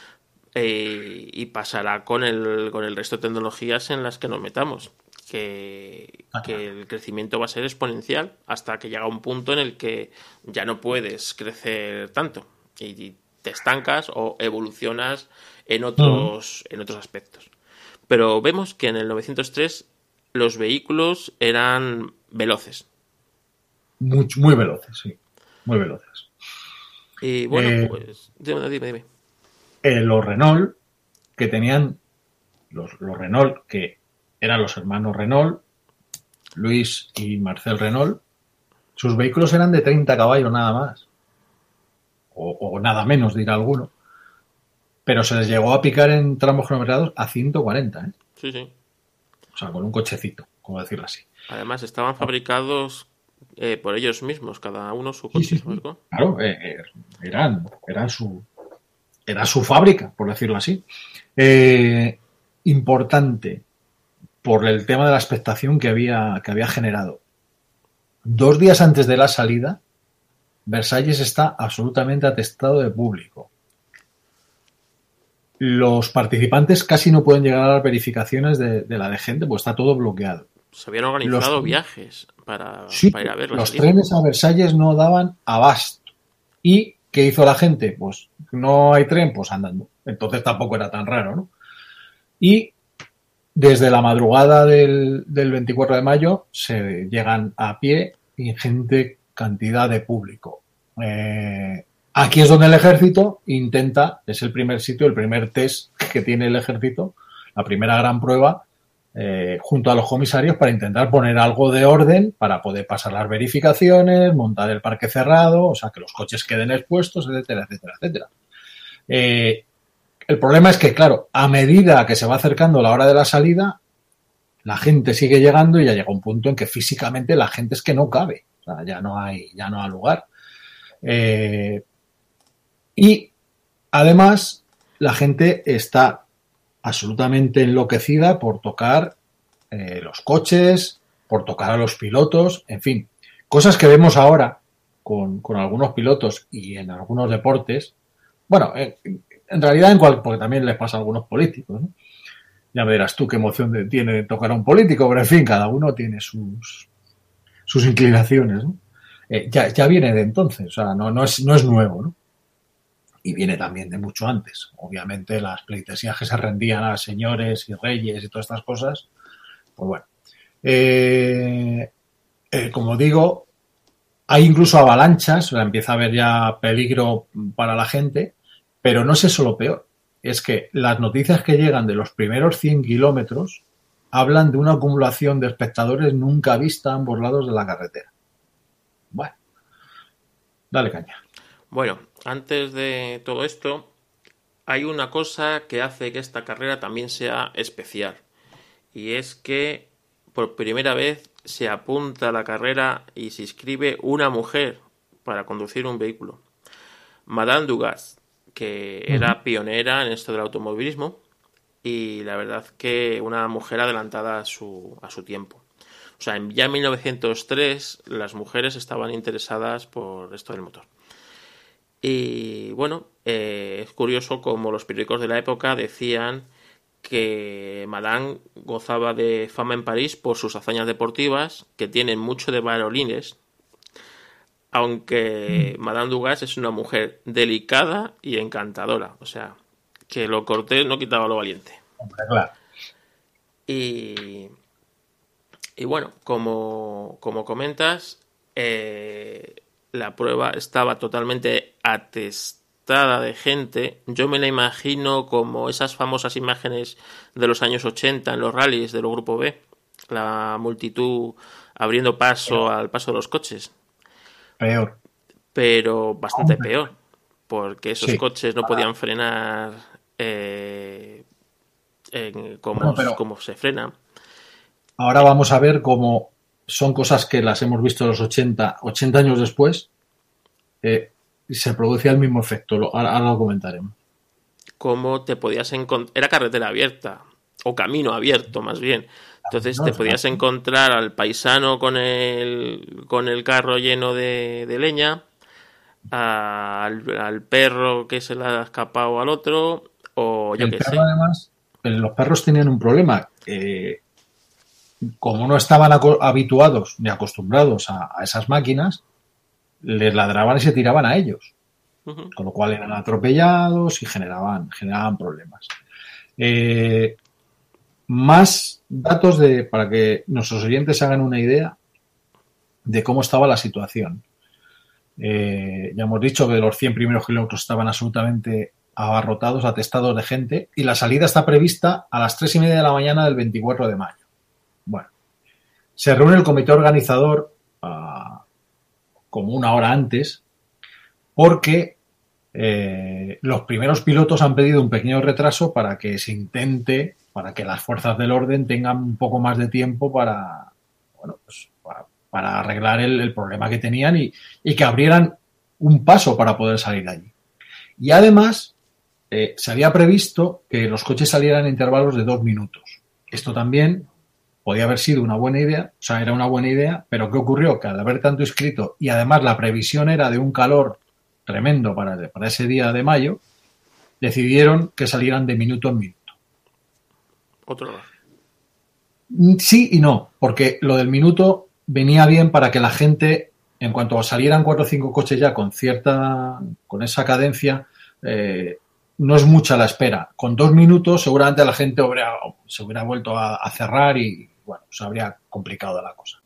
y pasará con el resto de tecnologías en las que nos metamos. Que el crecimiento va a ser exponencial hasta que llega un punto en el que ya no puedes crecer tanto y te estancas o evolucionas en otros aspectos. Pero vemos que en el 903 los vehículos eran veloces. Muy veloces, sí. Muy veloces. Y bueno, pues dime. Los Renault, que tenían los Renault, que eran los hermanos Renault, Luis y Marcel Renault, sus vehículos eran de 30 caballos nada más. O nada menos, dirá alguno. Pero se les llegó a picar en tramos kilometrados a 140, ¿eh? Sí. O sea, con un cochecito, como decirlo así. Además, estaban fabricados por ellos mismos, cada uno su coche. Sí. Claro, era su fábrica, por decirlo así. Importante por el tema de la expectación que había generado. 2 días antes de la salida, Versalles está absolutamente atestado de público. Los participantes casi no pueden llegar a las verificaciones de la de gente, pues está todo bloqueado. Se habían organizado viajes para ir a ver los trenes a Versalles no daban abasto. ¿Y qué hizo la gente? Pues no hay tren, pues andando. Entonces tampoco era tan raro, ¿no? Y desde la madrugada del 24 de mayo se llegan a pie ingente cantidad de público. Aquí es donde el ejército intenta, es el primer sitio, el primer test que tiene el ejército, la primera gran prueba, junto a los comisarios para intentar poner algo de orden para poder pasar las verificaciones, montar el parque cerrado, o sea, que los coches queden expuestos, etcétera. El problema es que, claro, a medida que se va acercando la hora de la salida, la gente sigue llegando y ya llega un punto en que físicamente la gente es que no cabe, o sea, ya no hay lugar. Y además la gente está absolutamente enloquecida por tocar los coches, por tocar a los pilotos, en fin, cosas que vemos ahora con algunos pilotos y en algunos deportes. Bueno, en realidad porque también les pasa a algunos políticos, ¿no? Ya me dirás tú qué emoción tiene tocar a un político, pero en fin, cada uno tiene sus inclinaciones, ¿no? Ya viene de entonces, o sea, no es nuevo, ¿no? Y viene también de mucho antes. Obviamente las pleitesías que se rendían a señores y reyes y todas estas cosas, pues bueno. Como digo, hay incluso avalanchas, o sea, empieza a haber ya peligro para la gente, pero no es eso lo peor. Es que las noticias que llegan de los primeros 100 kilómetros hablan de una acumulación de espectadores nunca vista a ambos lados de la carretera. Bueno, dale caña. Bueno, antes de todo esto, hay una cosa que hace que esta carrera también sea especial. Y es que por primera vez se apunta a la carrera y se inscribe una mujer para conducir un vehículo. Madame Dugas, que era pionera en esto del automovilismo y la verdad que una mujer adelantada a su tiempo. O sea, ya en 1903 las mujeres estaban interesadas por esto del motor. Y bueno, es curioso como los periódicos de la época decían que Madame gozaba de fama en París por sus hazañas deportivas, que tienen mucho de varolines, aunque Madame Dugas es una mujer delicada y encantadora. O sea, que lo cortés no quitaba lo valiente. Hombre, claro. Y bueno, como comentas, la prueba estaba totalmente atestada de gente. Yo me la imagino como esas famosas imágenes de los años 80 en los rallies del Grupo B. La multitud abriendo paso al paso de los coches. Peor. Pero bastante peor, porque esos Sí. coches no podían frenar como se frena. Ahora vamos a ver cómo son cosas que las hemos visto en los 80 años después. Se producía el mismo efecto. Ahora lo comentaremos. Cómo te podías encontrar. Era carretera abierta, o camino abierto más bien. Entonces te podías encontrar al paisano con el carro lleno de leña, al perro que se le ha escapado al otro, o yo qué sé. Además, los perros tenían un problema. Como no estaban habituados ni acostumbrados a esas máquinas, les ladraban y se tiraban a ellos. Uh-huh. Con lo cual eran atropellados y generaban problemas. Más datos para que nuestros oyentes hagan una idea de cómo estaba la situación. Ya hemos dicho que los 100 primeros kilómetros estaban absolutamente abarrotados, atestados de gente, y la salida está prevista a las 3:30 de la mañana del 24 de mayo. Bueno, se reúne el comité organizador como una hora antes, porque los primeros pilotos han pedido un pequeño retraso para que se intente, para que las fuerzas del orden tengan un poco más de tiempo para arreglar el problema que tenían y que abrieran un paso para poder salir de allí. Y además, se había previsto que los coches salieran en intervalos de 2 minutos. Esto también podía haber sido una buena idea, o sea, era una buena idea, pero ¿qué ocurrió? Que al haber tanto inscrito y además la previsión era de un calor tremendo para ese día de mayo, decidieron que salieran de minuto en minuto. Otro error. Sí y no, porque lo del minuto venía bien para que la gente, en cuanto salieran 4 o 5 coches ya con esa cadencia, no es mucha la espera. Con 2 minutos seguramente la gente se hubiera vuelto a cerrar y bueno, se habría complicado la cosa.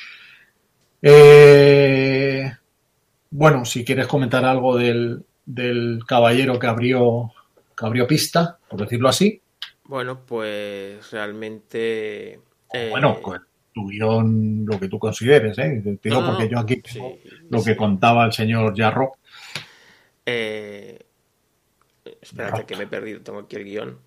Bueno, si quieres comentar algo del caballero que abrió pista, por decirlo así. Bueno, pues realmente... Bueno, pues tu guión, lo que tú consideres, ¿eh? Te digo porque yo aquí tengo lo que contaba el señor Jarro. Espérate que me he perdido, tengo aquí el guión.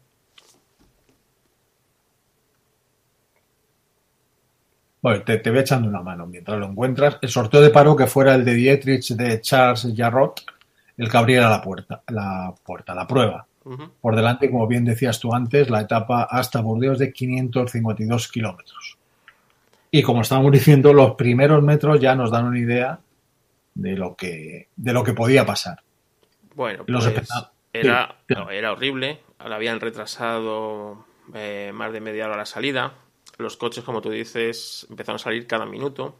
Bueno, te voy echando una mano mientras lo encuentras. El sorteo deparó que fuera el de Dietrich de Charles Jarrot el que abriera la prueba. Uh-huh. Por delante, como bien decías tú antes, la etapa hasta Burdeos de 552 kilómetros. Y como estábamos diciendo, los primeros metros ya nos dan una idea de lo que podía pasar. Bueno, pues era horrible. Ahora habían retrasado más de media hora la salida. Los coches, como tú dices, empezaron a salir cada minuto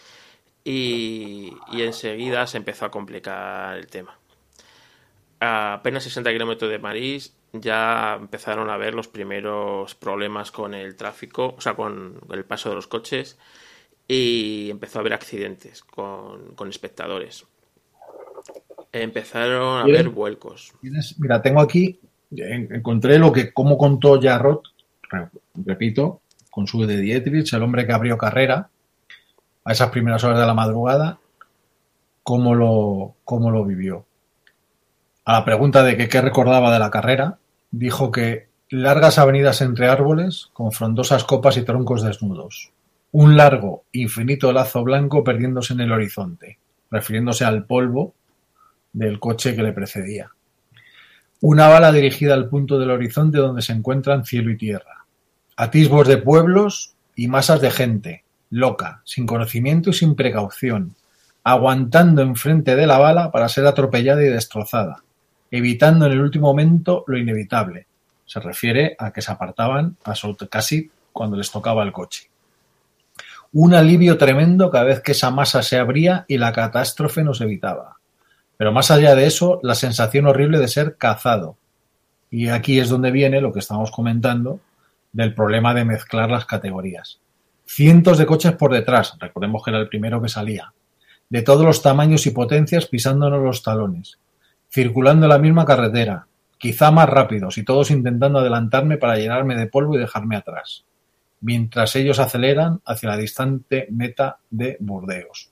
y enseguida se empezó a complicar el tema. A apenas 60 kilómetros de París ya empezaron a ver los primeros problemas con el tráfico, o sea, con el paso de los coches, y empezó a haber accidentes con espectadores. Empezaron a haber vuelcos. Mira, tengo aquí, encontré cómo contó Jarrot, repito, con su de Dietrich, el hombre que abrió carrera a esas primeras horas de la madrugada, cómo lo vivió. A la pregunta de qué recordaba de la carrera, dijo que largas avenidas entre árboles con frondosas copas y troncos desnudos. Un largo, infinito lazo blanco perdiéndose en el horizonte, refiriéndose al polvo del coche que le precedía. Una bala dirigida al punto del horizonte donde se encuentran cielo y tierra. Atisbos de pueblos y masas de gente, loca, sin conocimiento y sin precaución, aguantando enfrente de la bala para ser atropellada y destrozada, evitando en el último momento lo inevitable. Se refiere a que se apartaban casi cuando les tocaba el coche. Un alivio tremendo cada vez que esa masa se abría y la catástrofe nos evitaba. Pero más allá de eso, la sensación horrible de ser cazado. Y aquí es donde viene lo que estamos comentando del problema de mezclar las categorías. Cientos de coches por detrás, recordemos que era el primero que salía, de todos los tamaños y potencias pisándonos los talones, circulando en la misma carretera, quizá más rápidos y todos intentando adelantarme para llenarme de polvo y dejarme atrás, mientras ellos aceleran hacia la distante meta de Burdeos.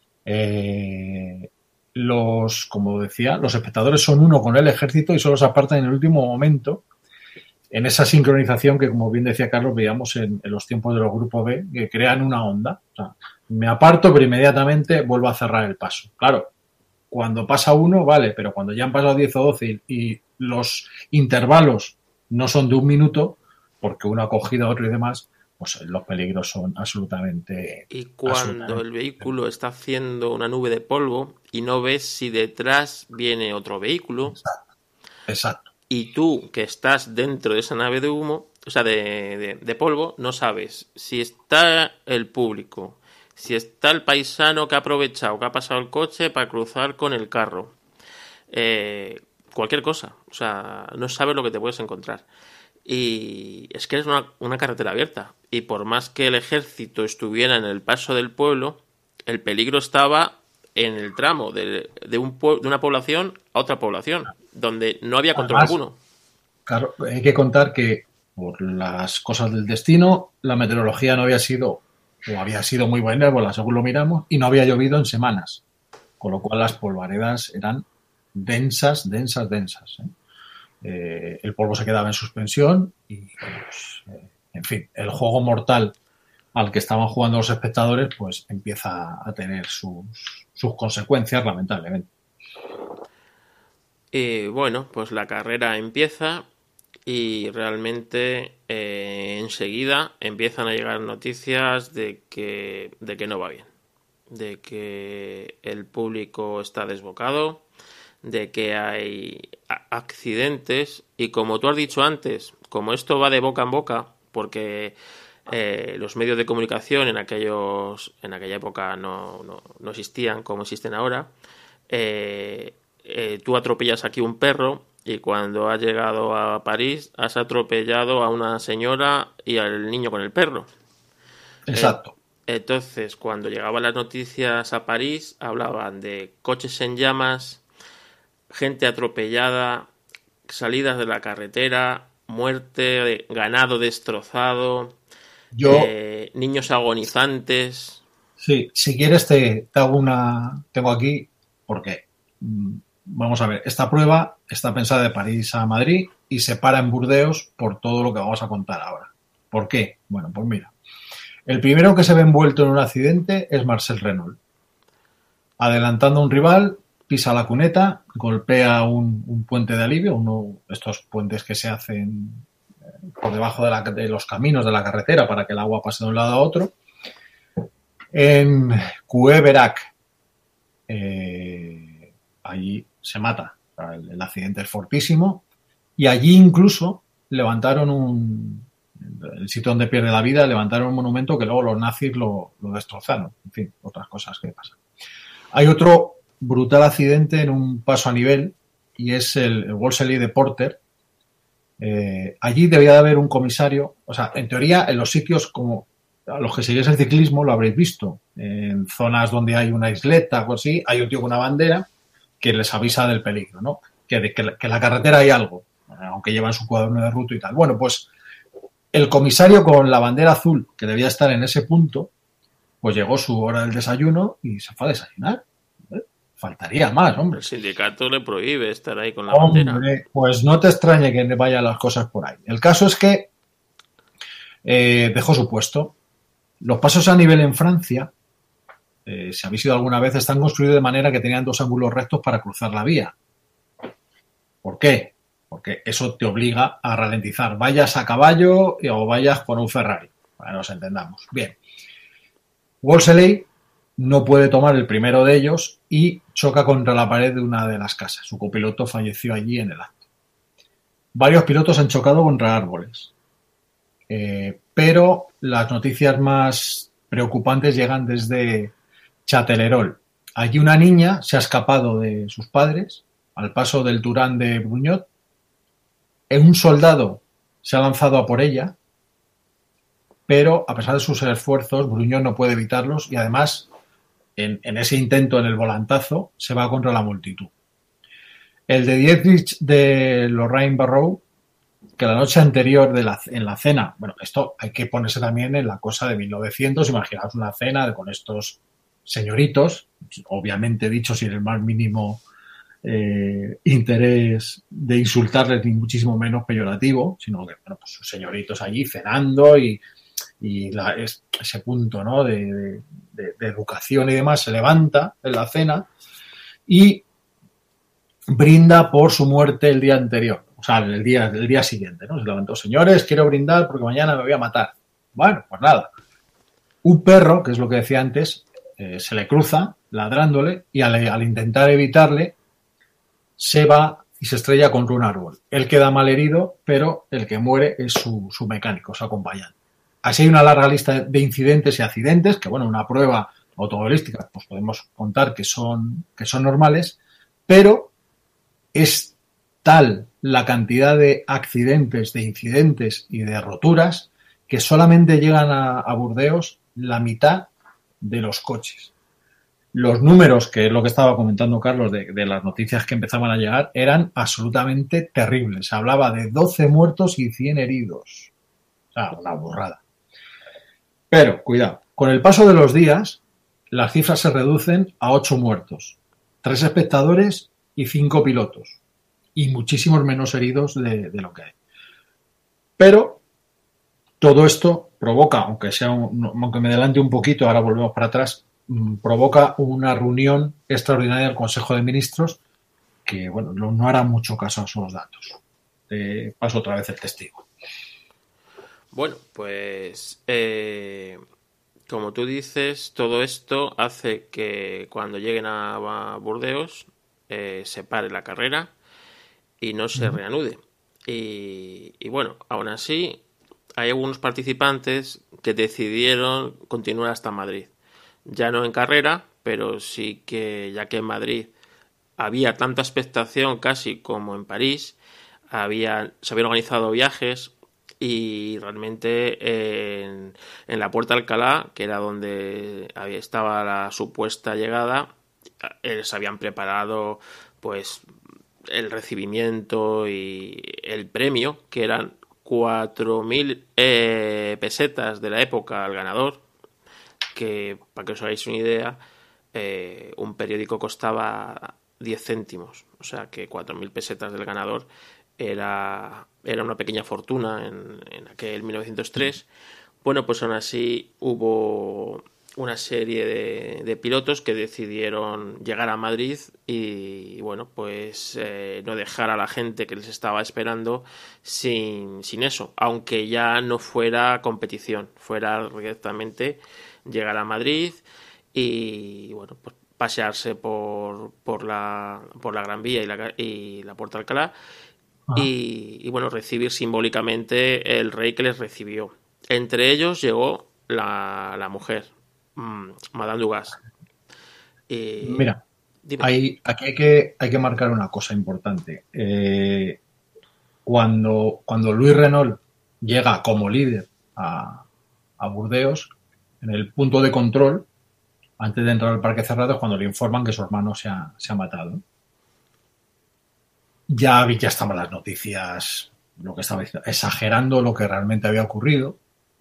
Como decía, los espectadores son uno con el ejército y solo se apartan en el último momento en esa sincronización que, como bien decía Carlos, veíamos en los tiempos de los grupos B, que crean una onda. O sea, me aparto, pero inmediatamente vuelvo a cerrar el paso. Claro, cuando pasa uno, vale, pero cuando ya han pasado 10 o 12 y los intervalos no son de un minuto, porque uno ha cogido a otro y demás, pues los peligros son absolutamente... Y cuando el vehículo está haciendo una nube de polvo y no ves si detrás viene otro vehículo... Exacto. Y tú, que estás dentro de esa nave de humo, o sea, de polvo, no sabes si está el público, si está el paisano que ha aprovechado, que ha pasado el coche para cruzar con el carro. Cualquier cosa. O sea, no sabes lo que te puedes encontrar. Y es que es una carretera abierta. Y por más que el ejército estuviera en el paso del pueblo, el peligro estaba en el tramo de una población a otra población, donde no había control alguno. Claro, hay que contar que por las cosas del destino, la meteorología no había sido, o había sido muy buena, pues según lo miramos, y no había llovido en semanas, con lo cual las polvaredas eran densas. El polvo se quedaba en suspensión y, pues, en fin, el juego mortal al que estaban jugando los espectadores, pues empieza a tener sus consecuencias, lamentablemente. Y bueno, pues la carrera empieza y realmente enseguida empiezan a llegar noticias de que no va bien, de que el público está desbocado, de que hay accidentes y, como tú has dicho antes, como esto va de boca en boca, porque los medios de comunicación en aquella época no existían como existen ahora. Tú atropellas aquí un perro y cuando has llegado a París has atropellado a una señora y al niño con el perro. Exacto. Entonces, cuando llegaban las noticias a París, hablaban de coches en llamas, gente atropellada, salidas de la carretera, muerte, ganado destrozado, niños agonizantes. Sí, si quieres te hago tengo aquí, porque vamos a ver, esta prueba está pensada de París a Madrid y se para en Burdeos por todo lo que vamos a contar ahora. ¿Por qué? Bueno, pues mira, el primero que se ve envuelto en un accidente es Marcel Renault. Adelantando a un rival, pisa la cuneta, golpea un puente de alivio, estos puentes que se hacen por debajo de los caminos de la carretera para que el agua pase de un lado a otro. En Cueverac, allí se mata. O sea, el accidente es fortísimo y allí incluso levantaron el sitio donde pierde la vida, levantaron un monumento que luego los nazis lo destrozaron. En fin, otras cosas que pasan. Hay otro brutal accidente en un paso a nivel y es el Wolseley de Porter. Allí debía de haber un comisario. O sea, en teoría, en los sitios como a los que seguís el ciclismo lo habréis visto. En zonas donde hay una isleta o así, hay un tío con una bandera que les avisa del peligro, ¿no? Que en la carretera hay algo, aunque llevan su cuaderno de ruta y tal. Bueno, pues el comisario con la bandera azul, que debía estar en ese punto, pues llegó su hora del desayuno y se fue a desayunar. Faltaría más, hombre. El sindicato le prohíbe estar ahí con la bandera. Pues no te extrañe que vayan las cosas por ahí. El caso es que dejó su puesto. Los pasos a nivel en Francia, si habéis ido alguna vez, están construidos de manera que tenían dos ángulos rectos para cruzar la vía. ¿Por qué? Porque eso te obliga a ralentizar. Vayas a caballo o vayas con un Ferrari. Para que nos entendamos. Bien. Wolseley no puede tomar el primero de ellos y choca contra la pared de una de las casas. Su copiloto falleció allí en el acto. Varios pilotos han chocado contra árboles. Pero las noticias más preocupantes llegan desde Chatelerol. Allí una niña se ha escapado de sus padres al paso del Turán de Bruñot. Un soldado se ha lanzado a por ella, pero a pesar de sus esfuerzos, Bruñot no puede evitarlos y además, en ese intento, en el volantazo, se va contra la multitud. El de Dietrich de Lorraine Barrow, que la noche anterior en la cena, bueno, esto hay que ponerse también en la cosa de 1900, imaginaos una cena con estos señoritos, obviamente dicho sin el más mínimo interés de insultarles ni muchísimo menos peyorativo, sino que, bueno, pues sus señoritos allí cenando y ese punto, ¿no?, de educación y demás se levanta en la cena y brinda por su muerte el día anterior, o sea, el día siguiente, ¿no? Se levantó, señores, quiero brindar porque mañana me voy a matar. Bueno, pues nada. Un perro, que es lo que decía antes, se le cruza ladrándole y al intentar evitarle se va y se estrella contra un árbol. Él queda mal herido, pero el que muere es su mecánico, su acompañante. Así hay una larga lista de incidentes y accidentes que, bueno, una prueba automovilística, pues podemos contar que son normales, pero es tal la cantidad de accidentes, de incidentes y de roturas que solamente llegan a Burdeos la mitad de los coches. Los números, que es lo que estaba comentando Carlos, de las noticias que empezaban a llegar, eran absolutamente terribles. Se hablaba de 12 muertos y 100 heridos. O sea, una burrada. Pero, cuidado, con el paso de los días, las cifras se reducen a 8 muertos, 3 espectadores y 5 pilotos. Y muchísimos menos heridos de lo que hay. Pero todo esto provoca, aunque me adelante un poquito, ahora volvemos para atrás, provoca una reunión extraordinaria del Consejo de Ministros que, bueno, no hará mucho caso a esos datos. Paso otra vez el testigo. Bueno, pues como tú dices, todo esto hace que cuando lleguen a Burdeos se pare la carrera y no se reanude. Y bueno, aún así hay algunos participantes que decidieron continuar hasta Madrid. Ya no en carrera, pero sí que, ya que en Madrid había tanta expectación casi como en París, se habían organizado viajes y realmente en la Puerta de Alcalá, que era donde estaba la supuesta llegada, se habían preparado pues el recibimiento y el premio, que eran 4.000 pesetas de la época al ganador, que para que os hagáis una idea, un periódico costaba 10 céntimos, o sea que 4.000 pesetas del ganador era una pequeña fortuna en aquel 1903. Bueno, pues aún así hubo una serie de pilotos que decidieron llegar a Madrid y bueno, pues no dejar a la gente que les estaba esperando sin eso, aunque ya no fuera competición, fuera directamente llegar a Madrid y bueno, pues pasearse por la Gran Vía y la Puerta de Alcalá y bueno, recibir simbólicamente el rey que les recibió. Entre ellos llegó la mujer, Madame Dugas. Mira, aquí hay que marcar una cosa importante. Cuando Louis Renault llega como líder a Burdeos, en el punto de control, antes de entrar al parque cerrado, es cuando le informan que su hermano se ha matado. Ya estaban las noticias, lo que estaba diciendo, exagerando lo que realmente había ocurrido.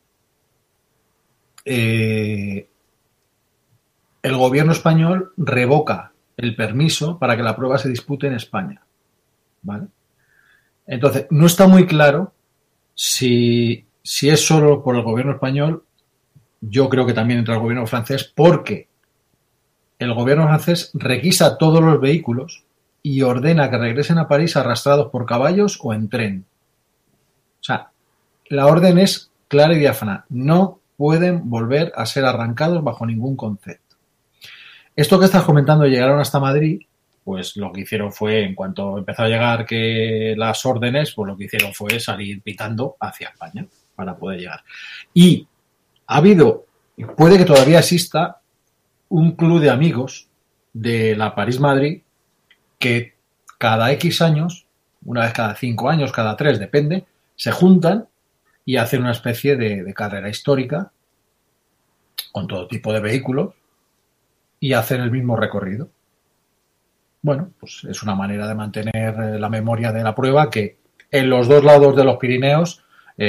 El gobierno español revoca el permiso para que la prueba se dispute en España, ¿vale? Entonces, no está muy claro si es solo por el gobierno español. Yo creo que también entra el gobierno francés, porque el gobierno francés requisa todos los vehículos y ordena que regresen a París arrastrados por caballos o en tren. O sea, la orden es clara y diáfana. No pueden volver a ser arrancados bajo ningún concepto. Esto que estás comentando, llegaron hasta Madrid, pues lo que hicieron fue, en cuanto empezó a llegar las órdenes, pues lo que hicieron fue salir pitando hacia España para poder llegar. Y ha habido puede que todavía exista un club de amigos de la París-Madrid que cada X años, una vez cada 5 años, cada 3, depende, se juntan y hacen una especie de carrera histórica con todo tipo de vehículos y hacen el mismo recorrido. Bueno, pues es una manera de mantener la memoria de la prueba que en los dos lados de los Pirineos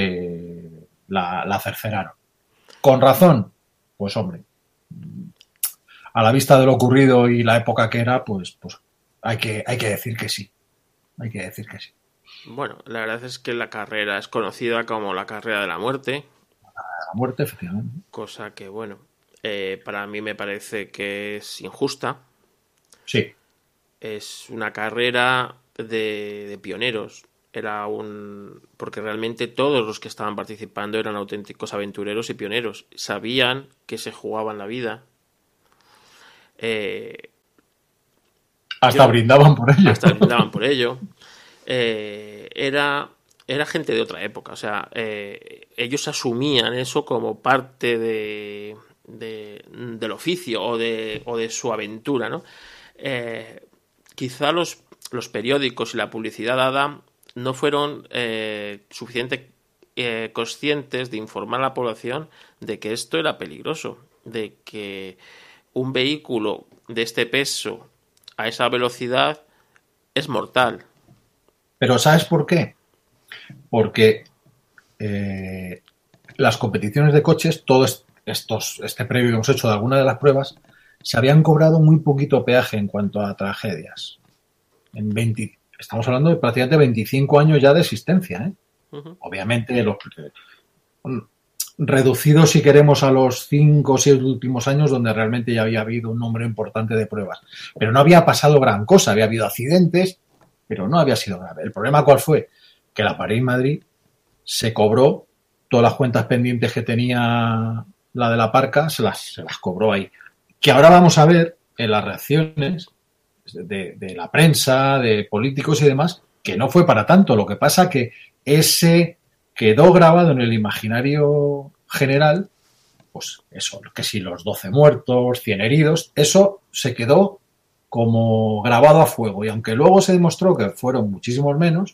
la cercenaron. ¿Con razón? Pues hombre, a la vista de lo ocurrido y la época que era, pues hay que decir que sí. Hay que decir que sí. Bueno, la verdad es que la carrera es conocida como la carrera de la muerte. La muerte, efectivamente. Cosa que, bueno, para mí me parece que es injusta. Sí. Es una carrera de pioneros. Porque realmente todos los que estaban participando eran auténticos aventureros y pioneros. Sabían que se jugaban la vida. Brindaban por ello. Hasta brindaban por ello. Era gente de otra época. O sea, ellos asumían eso como parte del oficio o de su aventura, ¿no? Quizá los periódicos y la publicidad dada no fueron suficientemente conscientes de informar a la población de que esto era peligroso, de que un vehículo de este peso a esa velocidad es mortal. Pero ¿sabes por qué? Porque las competiciones de coches, todo este previo que hemos hecho de alguna de las pruebas, se habían cobrado muy poquito peaje en cuanto a tragedias. Estamos hablando de prácticamente 25 años ya de existencia, ¿eh? Uh-huh. Obviamente, reducidos, si queremos, a los 5 o 6 últimos años, donde realmente ya había habido un número importante de pruebas. Pero no había pasado gran cosa, había habido accidentes, pero no había sido grave. El problema, ¿cuál fue? Que la París-Madrid se cobró todas las cuentas pendientes que tenía la de la Parca, se las cobró ahí. Que ahora vamos a ver en las reacciones de la prensa, de políticos y demás, que no fue para tanto. Lo que pasa que ese quedó grabado en el imaginario general, pues eso, que si los 12 muertos, 100 heridos, eso se quedó como grabado a fuego. Y aunque luego se demostró que fueron muchísimos menos,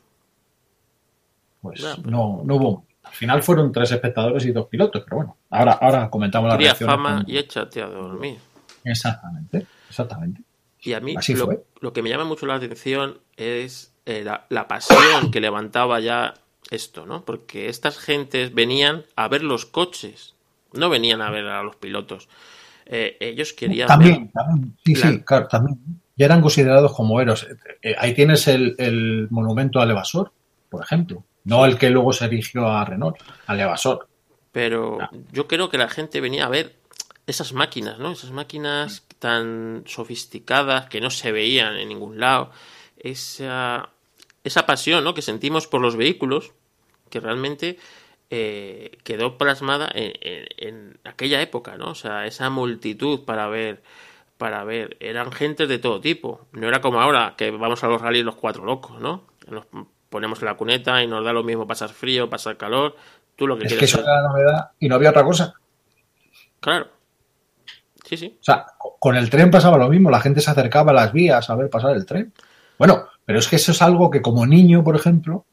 pues no hubo. Al final fueron 3 espectadores y 2 pilotos, pero bueno, ahora comentamos la reacción. Fama y échate a dormir. Exactamente. Y a mí lo que me llama mucho la atención es la pasión que levantaba ya esto, ¿no? Porque estas gentes venían a ver los coches, no venían a ver a los pilotos. Ellos querían también, sí, claro, también. Ya eran considerados como héroes. Ahí tienes el monumento al Evasor, por ejemplo. No el que luego se erigió a Renault, al Evasor. Pero yo creo que la gente venía a ver esas máquinas, ¿no? Esas máquinas tan sofisticadas que no se veían en ningún lado. Esa pasión, ¿no?, que sentimos por los vehículos, que realmente quedó plasmada en aquella época, ¿no? O sea, esa multitud para ver, eran gentes de todo tipo. No era como ahora, que vamos a los rallies los 4 locos, ¿no? Nos ponemos en la cuneta y nos da lo mismo pasar frío, pasar calor. Tú lo que quieres. Es que eso era la novedad y no había otra cosa. Claro. Sí. O sea, con el tren pasaba lo mismo, la gente se acercaba a las vías a ver pasar el tren. Bueno, pero es que eso es algo que como niño, por ejemplo,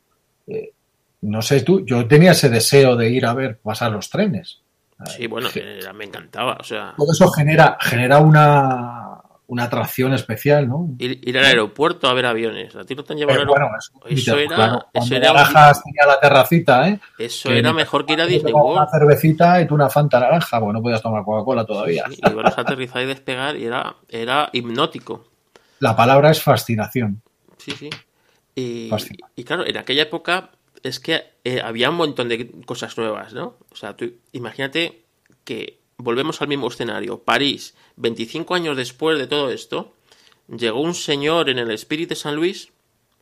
no sé tú, yo tenía ese deseo de ir a ver pasar los trenes. Sí, bueno, me encantaba, o sea... Todo eso genera una atracción especial, ¿no? Ir al aeropuerto a ver aviones. ¿A ti no te han llevado al aeropuerto? Bueno, eso era... Claro, eso era Barajas tenía la terracita, ¿eh? Eso era mejor que ir a Disney World. Una cervecita y tú una Fanta naranja, porque no podías tomar Coca-Cola todavía. Sí, y vas a aterrizar y despegar y era hipnótico. La palabra es fascinación. Sí. Y claro, en aquella época es que había un montón de cosas nuevas, ¿no? O sea, tú imagínate que volvemos al mismo escenario. París, 25 años después de todo esto, llegó un señor en el Spirit de San Luis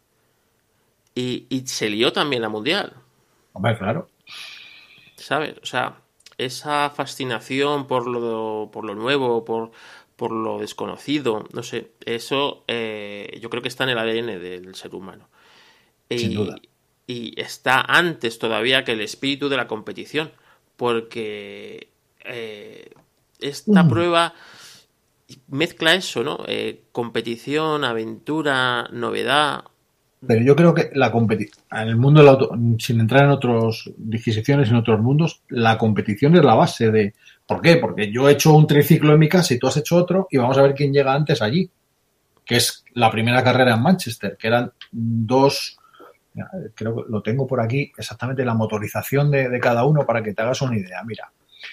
y se lió también la mundial. Hombre, claro. ¿Sabes? O sea, esa fascinación por lo nuevo, por lo desconocido, no sé, eso yo creo que está en el ADN del ser humano. Sin duda. Y está antes todavía que el espíritu de la competición, porque esta prueba mezcla eso, ¿no? Competición, aventura, novedad. Pero yo creo que la competición, en el mundo del auto, sin entrar en otras disquisiciones, en otros mundos, la competición es la base de... ¿Por qué? Porque yo he hecho un triciclo en mi casa y tú has hecho otro y vamos a ver quién llega antes allí. Que es la primera carrera en Manchester, que eran dos... Creo que lo tengo por aquí, exactamente la motorización de cada uno para que te hagas una idea. Mira,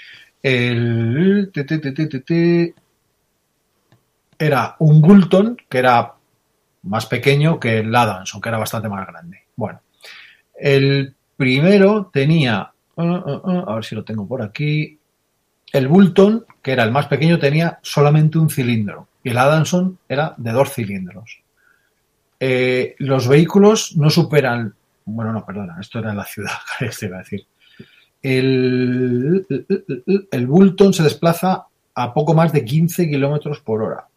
era un Bulton que era más pequeño que el Adamson, que era bastante más grande. Bueno, el primero tenía, a ver si lo tengo por aquí, el Bulton, que era el más pequeño, tenía solamente un cilindro y el Adamson era de 2 cilindros. Los vehículos no superan, bueno, no, perdona, esto era en la ciudad, esto iba a decir. El Bulton se desplaza a poco más de 15 kilómetros por hora.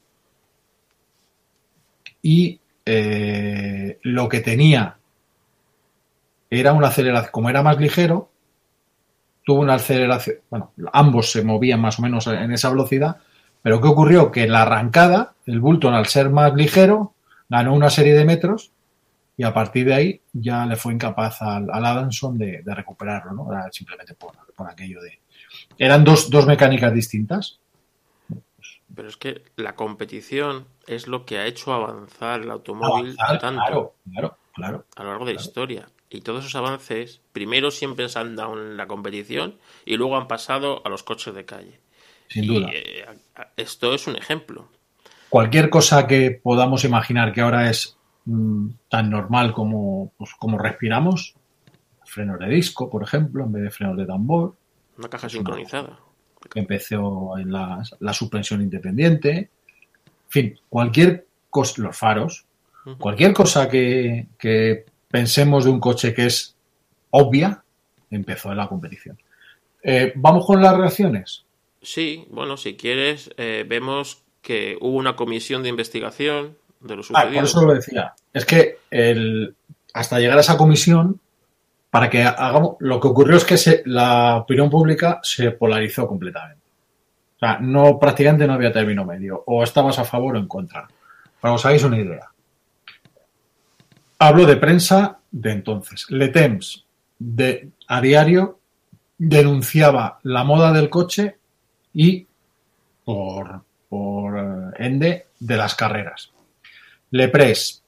Y lo que tenía era una aceleración, como era más ligero, tuvo una aceleración, bueno, ambos se movían más o menos en esa velocidad, pero ¿qué ocurrió? Que en la arrancada, el Bulton, al ser más ligero, ganó una serie de metros y a partir de ahí ya le fue incapaz al Adamson de recuperarlo, ¿no? Era simplemente por aquello de... Eran dos mecánicas distintas. Pero es que la competición es lo que ha hecho avanzar el automóvil tanto claro, a lo largo de la historia. Y todos esos avances, primero siempre se han dado en la competición y luego han pasado a los coches de calle. Sin duda. Esto es un ejemplo. Cualquier cosa que podamos imaginar que ahora es tan normal como respiramos, frenos de disco, por ejemplo, en vez de frenos de tambor. Una caja sincronizada. Que empezó en la suspensión independiente. En fin, cualquier cosa, los faros, cualquier cosa que pensemos de un coche que es obvia, empezó en la competición. ¿Vamos con las reacciones? Sí, bueno, si quieres, vemos que hubo una comisión de investigación de lo sucedido. Por eso lo decía. Es que hasta llegar a esa comisión, para que hagamos, lo que ocurrió es que la opinión pública se polarizó completamente. O sea, prácticamente no había término medio. O estabas a favor o en contra. Para que os hagáis una idea. Hablo de prensa de entonces. Le Temps, a diario, denunciaba la moda del coche y, por ende, de las carreras. Le Press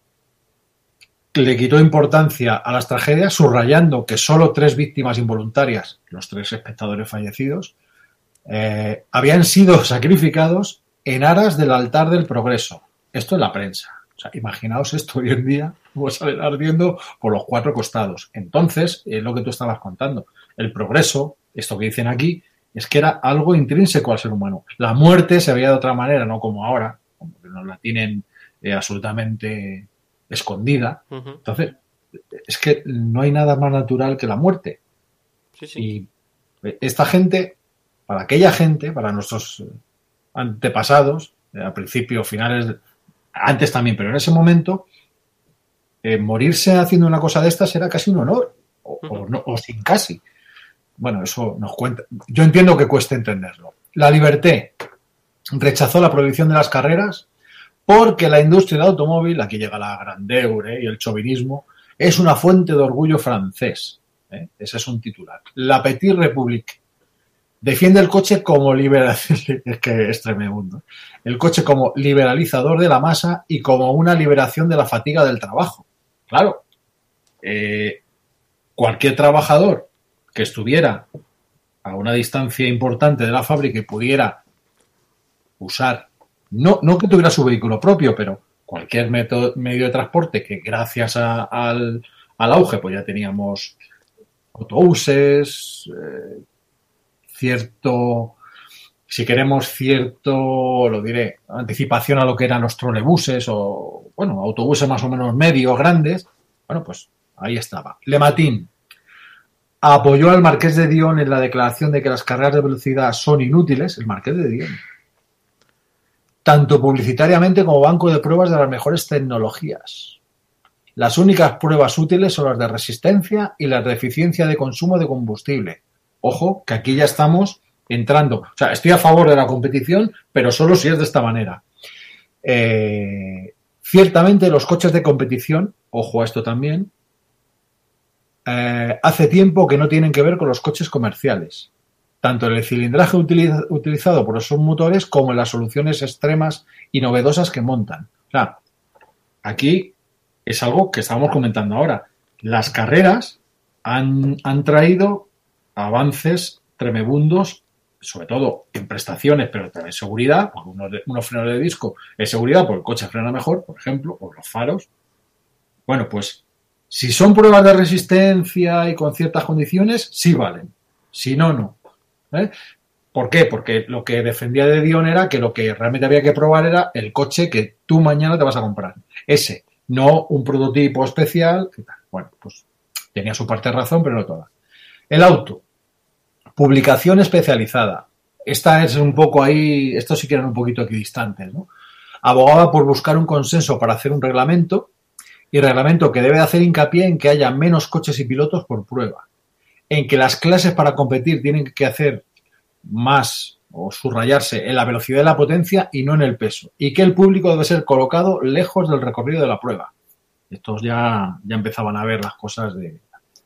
le quitó importancia a las tragedias, subrayando que solo 3 víctimas involuntarias, los 3 espectadores fallecidos, habían sido sacrificados en aras del altar del progreso. Esto es la prensa. O sea, imaginaos esto hoy en día, como sale ardiendo por los 4 costados. Entonces, es lo que tú estabas contando. El progreso, esto que dicen aquí, es que era algo intrínseco al ser humano. La muerte se veía de otra manera, no como ahora, como que nos la tienen absolutamente escondida. Entonces, es que no hay nada más natural que la muerte. Sí. Y esta gente, para aquella gente, para nuestros antepasados, a principios, finales, antes también, pero en ese momento, morirse haciendo una cosa de estas era casi un honor, o sin casi. Bueno, eso nos cuenta. Yo entiendo que cueste entenderlo. La Liberté rechazó la prohibición de las carreras porque la industria del automóvil, aquí llega la grandeur y el chauvinismo, es una fuente de orgullo francés. Ese es un titular. La Petite République defiende el coche como liberación, es que es tremendo, el coche como liberalizador de la masa y como una liberación de la fatiga del trabajo. Claro, cualquier trabajador que estuviera a una distancia importante de la fábrica y pudiera usar, no que tuviera su vehículo propio, pero cualquier medio de transporte que gracias al auge, pues ya teníamos autobuses, lo diré, anticipación a lo que eran los trolebuses o, bueno, autobuses más o menos medios, grandes, bueno, pues ahí estaba. Le Matin apoyó al Marqués de Dion en la declaración de que las carreras de velocidad son inútiles, el Marqués de Dion, tanto publicitariamente como banco de pruebas de las mejores tecnologías. Las únicas pruebas útiles son las de resistencia y las de eficiencia de consumo de combustible. Ojo, que aquí ya estamos entrando. O sea, estoy a favor de la competición, pero solo si es de esta manera. Ciertamente los coches de competición, ojo a esto también, hace tiempo que no tienen que ver con los coches comerciales, tanto en el cilindraje utilizado por esos motores como en las soluciones extremas y novedosas que montan. O sea, aquí es algo que estábamos comentando ahora. Las carreras han traído avances tremebundos, sobre todo en prestaciones, pero también en seguridad, por unos frenos de disco es seguridad, porque el coche frena mejor, por ejemplo, o los faros. Bueno, pues si son pruebas de resistencia y con ciertas condiciones, sí valen. Si no, no. ¿Por qué? Porque lo que defendía de Dion era que lo que realmente había que probar era el coche que tú mañana te vas a comprar. Ese, no un prototipo especial. Bueno, pues tenía su parte de razón, pero no toda. El auto. Publicación especializada. Esta es un poco ahí, estos sí que eran un poquito equidistantes, ¿no? Abogaba por buscar un consenso para hacer un reglamento, y reglamento que debe hacer hincapié en que haya menos coches y pilotos por prueba, en que las clases para competir tienen que hacer más o subrayarse en la velocidad y la potencia y no en el peso, y que el público debe ser colocado lejos del recorrido de la prueba. Estos ya empezaban a ver las cosas de...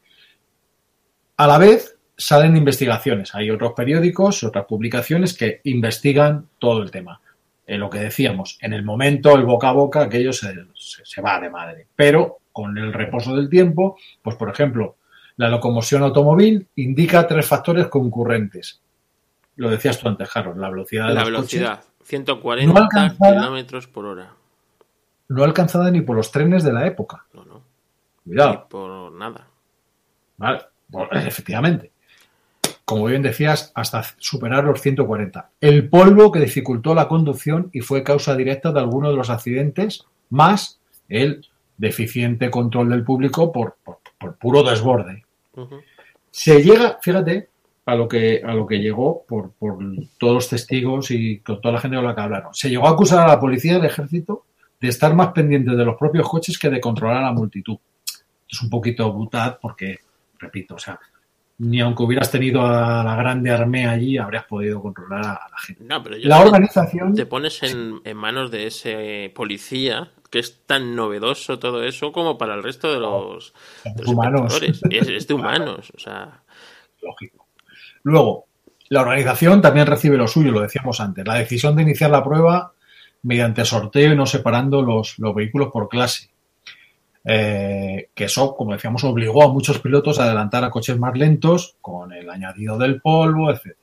A la vez salen investigaciones, hay otros periódicos, otras publicaciones que investigan todo el tema. Lo que decíamos, en el momento, el boca a boca, aquello se va de madre. Pero con el reposo del tiempo, pues por ejemplo, la locomoción automóvil indica 3 factores concurrentes. Lo decías tú antes, Harold, la velocidad de los coches. 140 kilómetros por hora. No alcanzada ni por los trenes de la época. No. Cuidado. Ni por nada. Vale, pues, efectivamente. Como bien decías, hasta superar los 140. El polvo que dificultó la conducción y fue causa directa de algunos de los accidentes, más el deficiente control del público por puro desborde. Uh-huh. Se llega, fíjate, a lo que llegó por todos los testigos y con toda la gente con la que hablaron. Se llegó a acusar a la policía y al ejército de estar más pendientes de los propios coches que de controlar a la multitud. Es un poquito butad porque, repito, o sea, ni aunque hubieras tenido a la grande armea allí, habrías podido controlar a la gente. No, pero la organización... Te pones en manos de ese policía, que es tan novedoso todo eso como para el resto de los humanos. Es de humanos, o sea... Lógico. Luego, la organización también recibe lo suyo, lo decíamos antes. La decisión de iniciar la prueba mediante sorteo y no separando los vehículos por clase. Que eso, como decíamos, obligó a muchos pilotos a adelantar a coches más lentos con el añadido del polvo, etc.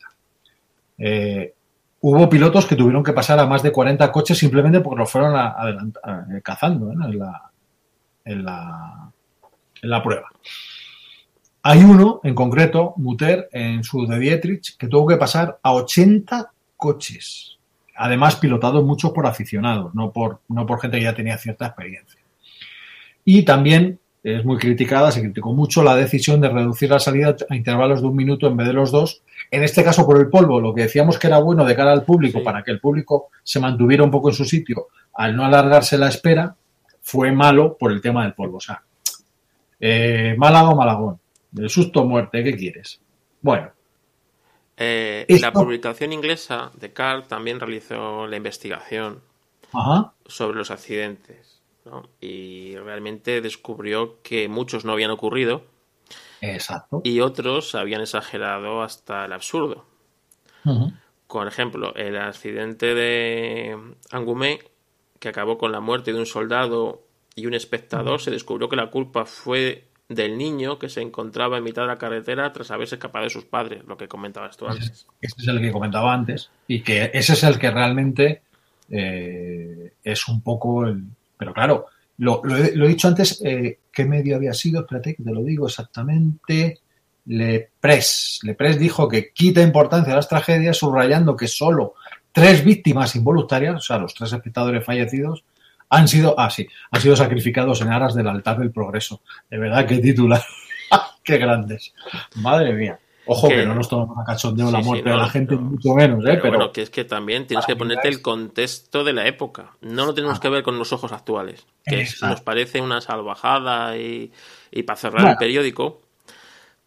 Hubo pilotos que tuvieron que pasar a más de 40 coches simplemente porque los fueron cazando, ¿no? en la prueba. Hay uno, en concreto, Mutter, en su de Dietrich, que tuvo que pasar a 80 coches. Además, pilotados muchos por aficionados, no por gente que ya tenía cierta experiencia. Y también es muy criticada, se criticó mucho la decisión de reducir la salida a intervalos de 1 minuto en vez de los 2. En este caso por el polvo, lo que decíamos que era bueno de cara al público, sí, para que el público se mantuviera un poco en su sitio, al no alargarse la espera, fue malo por el tema del polvo. O sea, Málaga o Malagón, del susto muerte, ¿qué quieres? Bueno. La publicación inglesa de Carr también realizó la investigación sobre los accidentes, ¿no? Y realmente descubrió que muchos no habían ocurrido. Exacto. Y otros habían exagerado hasta el absurdo. Uh-huh. Por ejemplo, el accidente de Angoumet, que acabó con la muerte de un soldado y un espectador, se descubrió que la culpa fue del niño que se encontraba en mitad de la carretera tras haberse escapado de sus padres, lo que comentabas tú antes. Este es el que comentaba antes, y que ese es el que realmente es un poco el... Pero claro, lo he dicho antes, ¿qué medio había sido? Espérate que te lo digo exactamente. Le Press dijo que quita importancia a las tragedias, subrayando que solo 3 víctimas involuntarias, o sea, los 3 espectadores fallecidos, han sido sacrificados en aras del altar del progreso. De verdad, qué titular. Qué grandes. Madre mía. Ojo, que no nos tomamos a cachondeo la muerte de la gente, mucho menos, pero pero bueno, que es que también tienes que ponerte el contexto de la época. No lo tenemos que ver con los ojos actuales. Que nos parece una salvajada y para cerrar el periódico.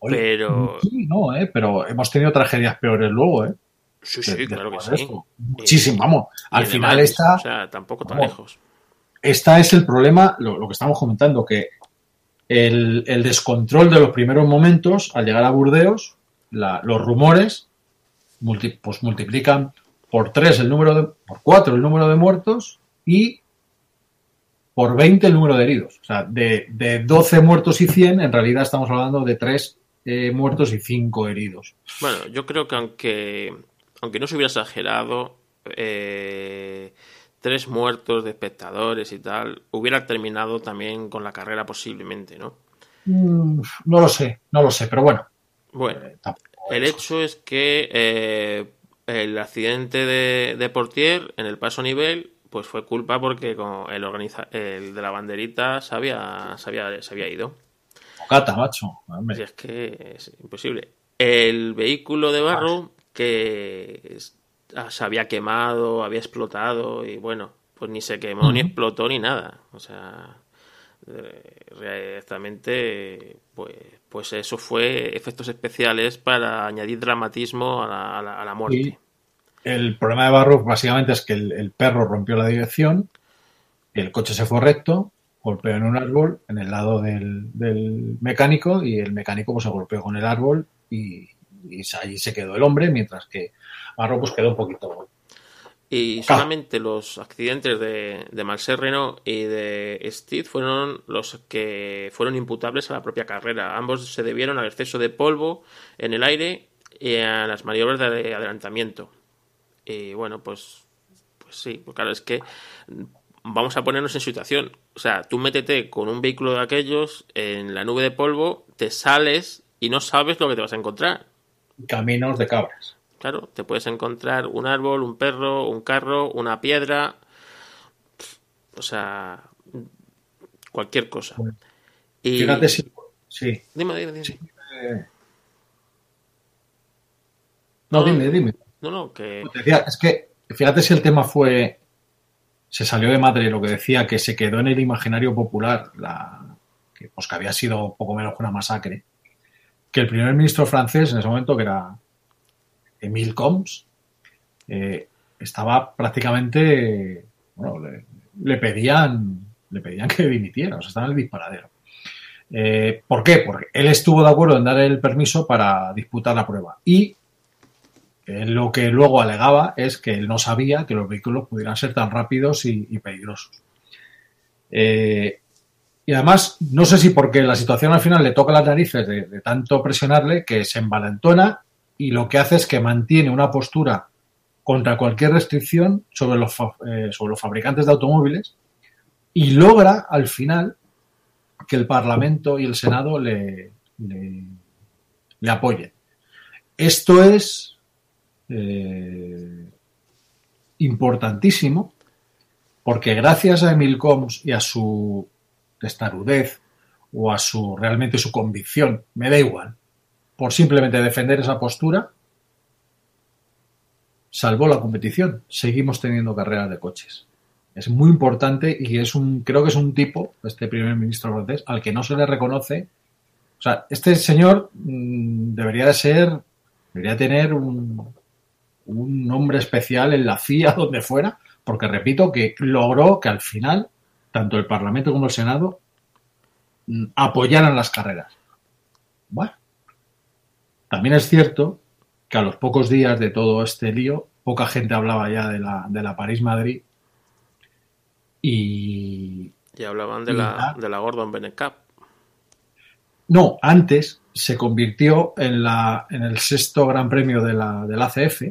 Oye, pero sí, no, pero hemos tenido tragedias peores luego, ¿eh? sí, claro que Después de sí. esto. Muchísimo, vamos. Y Al en Le final Mans, o esta, sea, tampoco tan vamos, lejos. esta es el problema, lo que estamos comentando, que el descontrol de los primeros momentos, al llegar a Burdeos, los rumores pues multiplican por 3 por 4 el número de muertos y por 20 el número de heridos. O sea, de 12 muertos y 100, en realidad estamos hablando de 3 muertos y 5 heridos. Bueno, yo creo que aunque no se hubiera exagerado, 3 muertos de espectadores y tal, hubiera terminado también con la carrera posiblemente, ¿no? No lo sé, pero bueno. Bueno, el hecho es que el accidente de Portier en el paso a nivel pues fue culpa porque el de la banderita se había ido. Bocata, macho. Si es que es imposible. El vehículo de barro que se había quemado, había explotado y bueno, pues ni se quemó, ni explotó, ni nada. O sea, directamente pues eso fue efectos especiales para añadir dramatismo a la muerte. Y el problema de Barrow básicamente es que el perro rompió la dirección, el coche se fue recto, golpeó en un árbol en el lado del mecánico y el mecánico pues se golpeó con el árbol y allí se quedó el hombre, mientras que Barrow pues quedó un poquito. Y solamente los accidentes de Marcel Renault y de Steed fueron los que fueron imputables a la propia carrera. Ambos se debieron al exceso de polvo en el aire y a las maniobras de adelantamiento. Y bueno, pues sí, pues claro, es que vamos a ponernos en situación. O sea, tú métete con un vehículo de aquellos en la nube de polvo, te sales y no sabes lo que te vas a encontrar. Caminos de cabras. Claro, te puedes encontrar un árbol, un perro, un carro, una piedra, o sea, cualquier cosa. Bueno, y fíjate si... Sí. Dime. Sí. No, dime. No, que... Te decía, es que fíjate si el tema se salió de madre, lo que decía, que se quedó en el imaginario popular, que había sido poco menos que una masacre, que el primer ministro francés en ese momento, que era Émile Combes, estaba prácticamente, bueno, le pedían que dimitiera, o sea, estaba en el disparadero. ¿Por qué? Porque él estuvo de acuerdo en dar el permiso para disputar la prueba y lo que luego alegaba es que él no sabía que los vehículos pudieran ser tan rápidos y peligrosos. Y además, no sé si porque la situación al final le toca las narices de tanto presionarle que se envalentona y lo que hace es que mantiene una postura contra cualquier restricción sobre los fabricantes de automóviles y logra al final que el Parlamento y el Senado le apoyen. Esto es importantísimo porque gracias a Émile Combes y a su testarudez o a realmente su convicción, me da igual, por simplemente defender esa postura, salvó la competición. Seguimos teniendo carreras de coches. Es muy importante y creo que es un tipo, este primer ministro francés, al que no se le reconoce. O sea, este señor debería tener un nombre especial en la CIA, donde fuera, porque repito que logró que al final tanto el Parlamento como el Senado apoyaran las carreras. Bueno, también es cierto que a los pocos días de todo este lío, poca gente hablaba ya de la París-Madrid y hablaban de la Gordon Bennett Cup. No, antes se convirtió en el sexto Gran Premio del ACF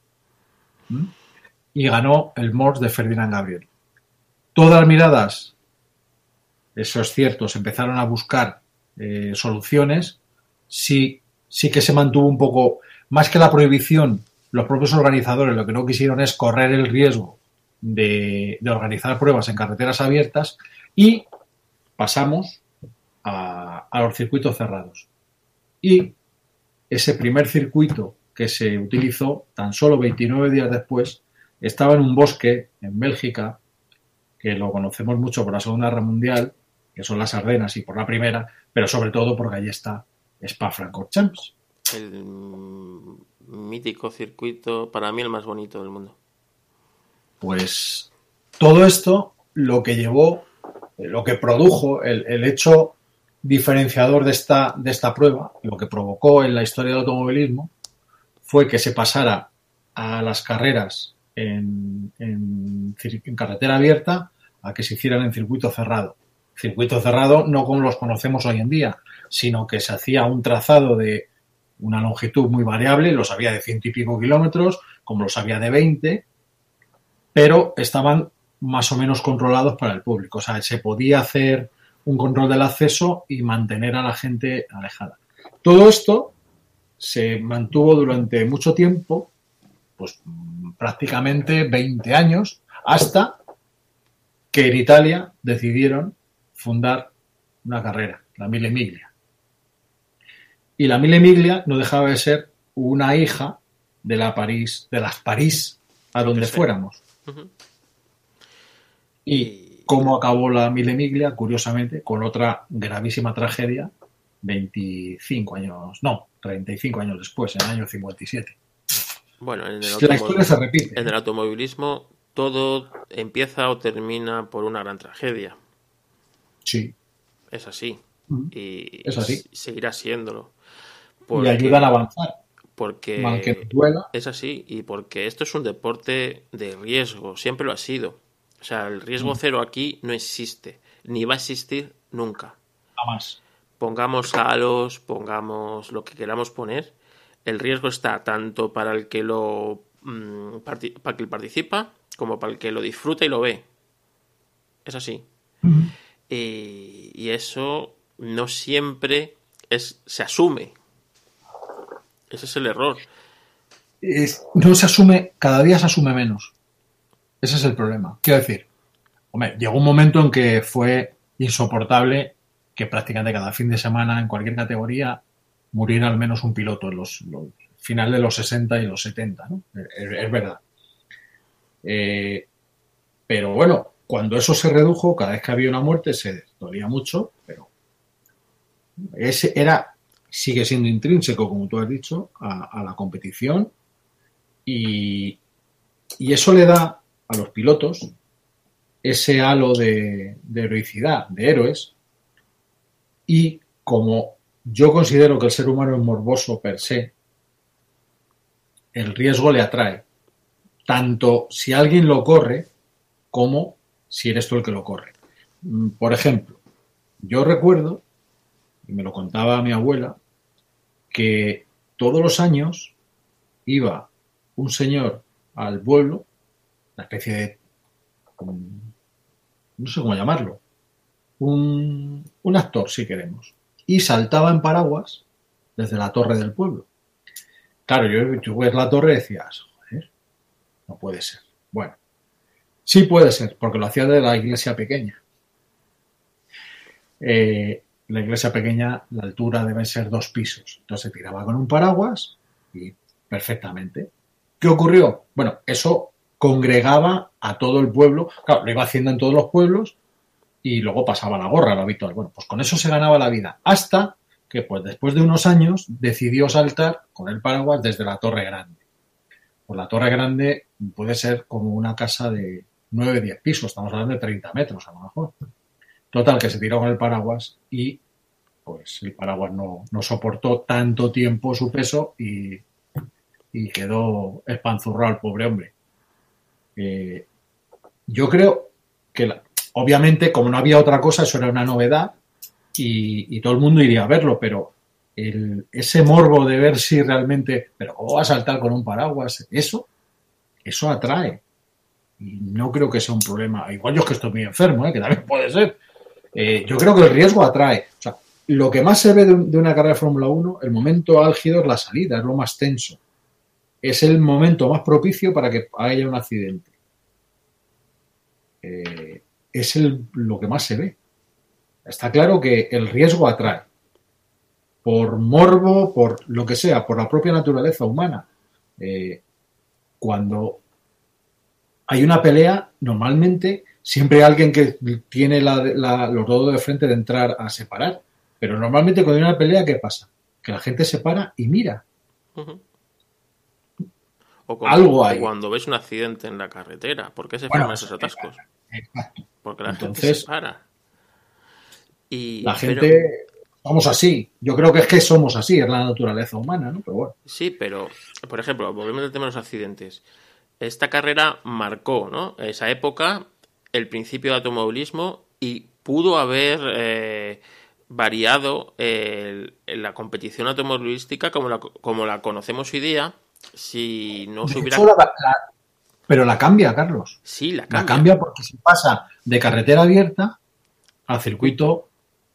y ganó el Mors de Ferdinand Gabriel. Todas las miradas, eso es cierto, se empezaron a buscar soluciones. Sí que se mantuvo un poco, más que la prohibición, los propios organizadores lo que no quisieron es correr el riesgo de organizar pruebas en carreteras abiertas y pasamos a los circuitos cerrados. Y ese primer circuito que se utilizó tan solo 29 días después estaba en un bosque en Bélgica, que lo conocemos mucho por la Segunda Guerra Mundial, que son las Ardenas, y por la Primera, pero sobre todo porque allí está Spa-Francorchamps. El mítico circuito, para mí el más bonito del mundo. Pues todo esto lo que llevó, lo que produjo el hecho diferenciador de esta prueba, lo que provocó en la historia del automovilismo, fue que se pasara a las carreras en carretera abierta a que se hicieran en circuito cerrado. Circuito cerrado no como los conocemos hoy en día, sino que se hacía un trazado de una longitud muy variable, los había de 100 y pico kilómetros, como los había de 20, pero estaban más o menos controlados para el público. O sea, se podía hacer un control del acceso y mantener a la gente alejada. Todo esto se mantuvo durante mucho tiempo, pues prácticamente 20 años, hasta que en Italia decidieron fundar una carrera, la Mille Miglia. Y la Mille Miglia no dejaba de ser una hija de las París a donde fuéramos. Uh-huh. Y cómo acabó la Mille Miglia, curiosamente, con otra gravísima tragedia 35 años después, en el año 57. Bueno, la historia se repite. En el automovilismo todo empieza o termina por una gran tragedia. Sí. Es así. Y es así. Seguirá siéndolo. Y ayudan a avanzar. Porque mal que nos duela. Es así. Y porque esto es un deporte de riesgo. Siempre lo ha sido. O sea, el riesgo cero aquí no existe. Ni va a existir nunca. Jamás. Pongamos halos, pongamos lo que queramos poner. El riesgo está tanto para el que para el que participa como para el que lo disfruta y lo ve. Es así. Uh-huh. Y eso no siempre se asume. Ese es el error. No se asume, cada día se asume menos. Ese es el problema. Quiero decir, hombre, llegó un momento en que fue insoportable que prácticamente cada fin de semana en cualquier categoría muriera al menos un piloto en los final de los 60 y los 70, ¿no? Es verdad. Pero bueno, cuando eso se redujo, cada vez que había una muerte se dolía mucho, pero sigue siendo intrínseco, como tú has dicho, a la competición y eso le da a los pilotos ese halo de heroicidad, de héroes, y como yo considero que el ser humano es morboso per se, el riesgo le atrae, tanto si alguien lo corre como si eres tú el que lo corre. Por ejemplo, yo recuerdo, y me lo contaba mi abuela, que todos los años iba un señor al pueblo, una especie de, no sé cómo llamarlo, un actor, si queremos, y saltaba en paraguas desde la torre del pueblo. Claro, yo ves la torre y decías, joder, no puede ser. Bueno, sí puede ser, porque lo hacía de la iglesia pequeña. La iglesia pequeña, la altura debe ser 2 pisos. Entonces se tiraba con un paraguas y perfectamente. ¿Qué ocurrió? Bueno, eso congregaba a todo el pueblo. Claro, lo iba haciendo en todos los pueblos y luego pasaba la gorra, lo habitual. Bueno, pues con eso se ganaba la vida. Hasta que, pues después de unos años, decidió saltar con el paraguas desde la Torre Grande. Pues la Torre Grande puede ser como una casa de 9-10 pisos. Estamos hablando de 30 metros a lo mejor. Total, que se tiró con el paraguas y pues el paraguas no soportó tanto tiempo su peso y quedó espanzurrado el pobre hombre. Yo creo que obviamente como no había otra cosa, eso era una novedad y todo el mundo iría a verlo, pero ese morbo de ver si realmente, pero ¿cómo va a saltar con un paraguas? Eso atrae. Y no creo que sea un problema. Igual yo es que estoy muy enfermo, que también puede ser. Yo creo que el riesgo atrae. O sea, lo que más se ve de una carrera de Fórmula 1, el momento álgido es la salida, es lo más tenso. Es el momento más propicio para que haya un accidente. Es lo que más se ve. Está claro que el riesgo atrae. Por morbo, por lo que sea, por la propia naturaleza humana. Cuando hay una pelea, normalmente siempre hay alguien que tiene los dedos de frente de entrar a separar. Pero normalmente cuando hay una pelea, ¿qué pasa? que la gente se para y mira. Ujú. O Algo hay. cuando ves un accidente en la carretera, ¿por qué se Bueno, forman esos atascos? exacto. Porque la gente Entonces, se para. la Pero gente, somos así. Yo creo que es que somos así, es la naturaleza humana, ¿no? Pero bueno. sí, pero, por ejemplo, volvemos al tema de los accidentes. Esta carrera marcó, ¿no? Esa época, el principio del automovilismo y pudo haber variado la competición automovilística como la conocemos hoy día si no se De hubiera... hecho, pero la cambia, Carlos. Sí, la La cambia. cambia porque se pasa de carretera abierta al circuito,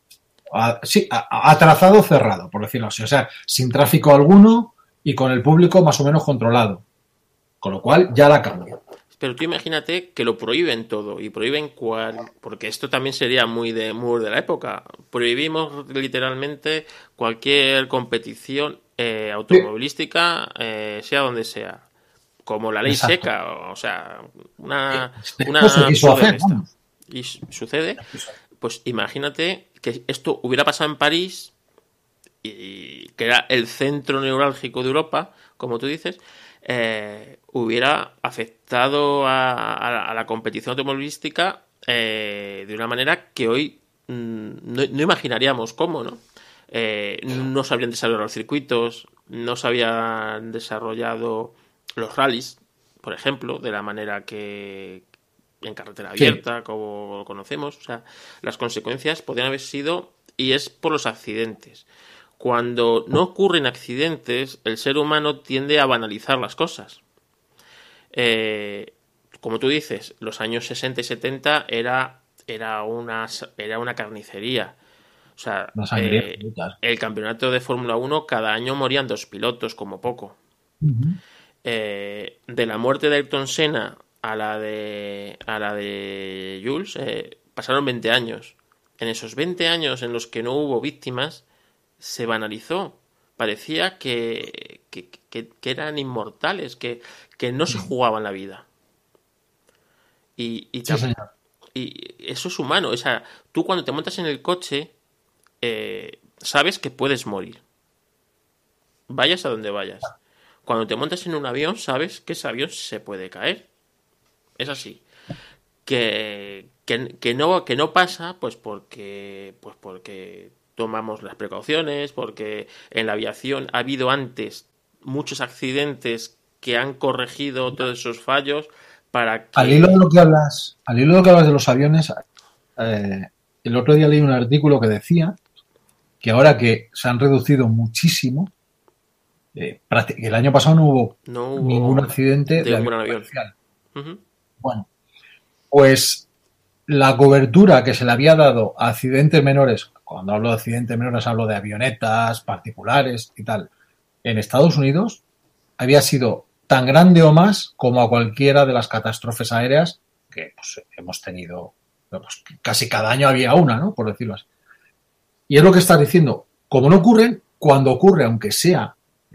a trazado cerrado, por decirlo así. O sea, sin tráfico alguno y con el público más o menos controlado. Con lo cual, ya la cambia. Pero tú imagínate que lo prohíben todo y prohíben porque esto también sería muy de la época. Prohibimos literalmente cualquier competición automovilística, sea donde sea. Como la ley Exacto. seca, o sea, una Esto se quiso absurda hacer, esta. vamos. Y sucede, pues imagínate que esto hubiera pasado en París, y que era el centro neurálgico de Europa, como tú dices, hubiera afectado a la competición automovilística de una manera que hoy no imaginaríamos cómo, ¿no? No se habrían desarrollado los circuitos, no se habían desarrollado los rallies, por ejemplo, de la manera que en carretera abierta, sí, como lo conocemos. O sea, las consecuencias podrían haber sido, y es por los accidentes. Cuando no ocurren accidentes, el ser humano tiende a banalizar las cosas. Como tú dices, los años 60 y 70 era una carnicería. O sea, el campeonato de Fórmula 1, cada año morían 2 pilotos, como poco. Uh-huh. De la muerte de Ayrton Senna a la de Jules, pasaron 20 años. En esos 20 años en los que no hubo víctimas, se banalizó. Parecía que eran inmortales, que no se jugaban la vida. Y eso es humano. O sea, tú cuando te montas en el coche, sabes que puedes morir. Vayas a donde vayas. Cuando te montas en un avión, sabes que ese avión se puede caer. Es así. Que no pasa, pues porque tomamos las precauciones, porque en la aviación ha habido antes muchos accidentes que han corregido todos esos fallos para que... Al hilo de lo que hablas de los aviones, el otro día leí un artículo que decía que ahora que se han reducido muchísimo, el año pasado no hubo ningún accidente de avión comercial. Uh-huh. Bueno, pues la cobertura que se le había dado a accidentes menores, cuando hablo de accidentes menores hablo de avionetas particulares y tal, en Estados Unidos había sido tan grande o más como a cualquiera de las catástrofes aéreas que pues, hemos tenido, pues, casi cada año había una, ¿no? Por decirlo así. Y es lo que estás diciendo, como no ocurren, cuando ocurre, aunque sea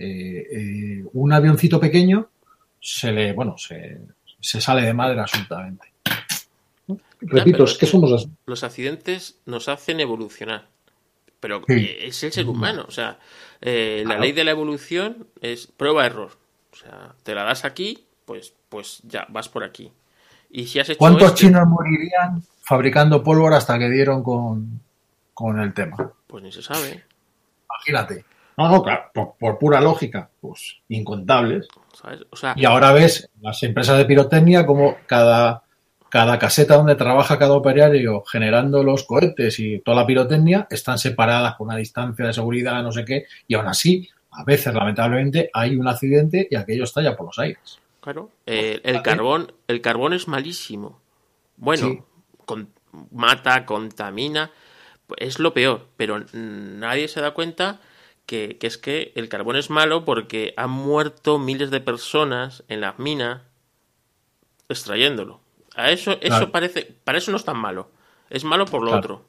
un avioncito pequeño, se sale de madre absolutamente. Repito, es que somos así. Los accidentes nos hacen evolucionar, pero sí, es el ser humano. O sea, la ley de la evolución es prueba-error. O sea, te la das aquí, pues ya vas por aquí. Y si has hecho ¿cuántos chinos morirían fabricando pólvora hasta que dieron con el tema? Pues ni se sabe. Imagínate. No, claro, por pura lógica, pues incontables. ¿Sabes? O sea, y ahora ves las empresas de pirotecnia como cada caseta donde trabaja cada operario generando los cohetes y toda la pirotecnia están separadas por una distancia de seguridad, no sé qué, y aún así, a veces, lamentablemente, hay un accidente y aquello estalla por los aires. Claro. El carbón es malísimo. Bueno, sí. Mata, contamina, es lo peor, pero nadie se da cuenta que es que el carbón es malo porque han muerto miles de personas en las minas extrayéndolo. A eso claro. Para eso no es tan malo. Es malo por lo claro. otro.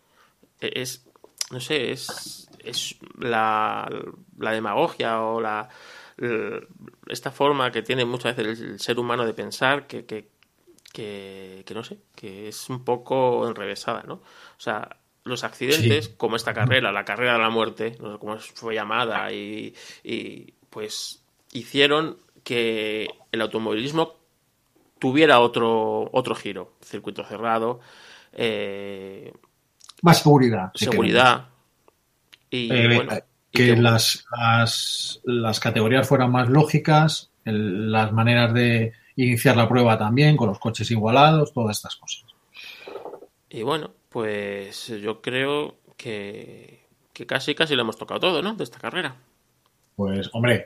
No sé, es la demagogia o esta forma que tiene muchas veces el ser humano de pensar que no sé, que es un poco enrevesada, ¿no? O sea, los accidentes, Sí. como esta carrera, la carrera de la muerte, no sé cómo fue llamada, pues hicieron que el automovilismo tuviera otro giro. Circuito cerrado, Más seguridad, si queremos. seguridad y Eh, bueno, y que que las categorías fueran más lógicas, las maneras de iniciar la prueba también, con los coches igualados, todas estas cosas. y bueno, pues yo creo que casi lo hemos tocado todo, ¿no? De esta carrera. Pues, hombre,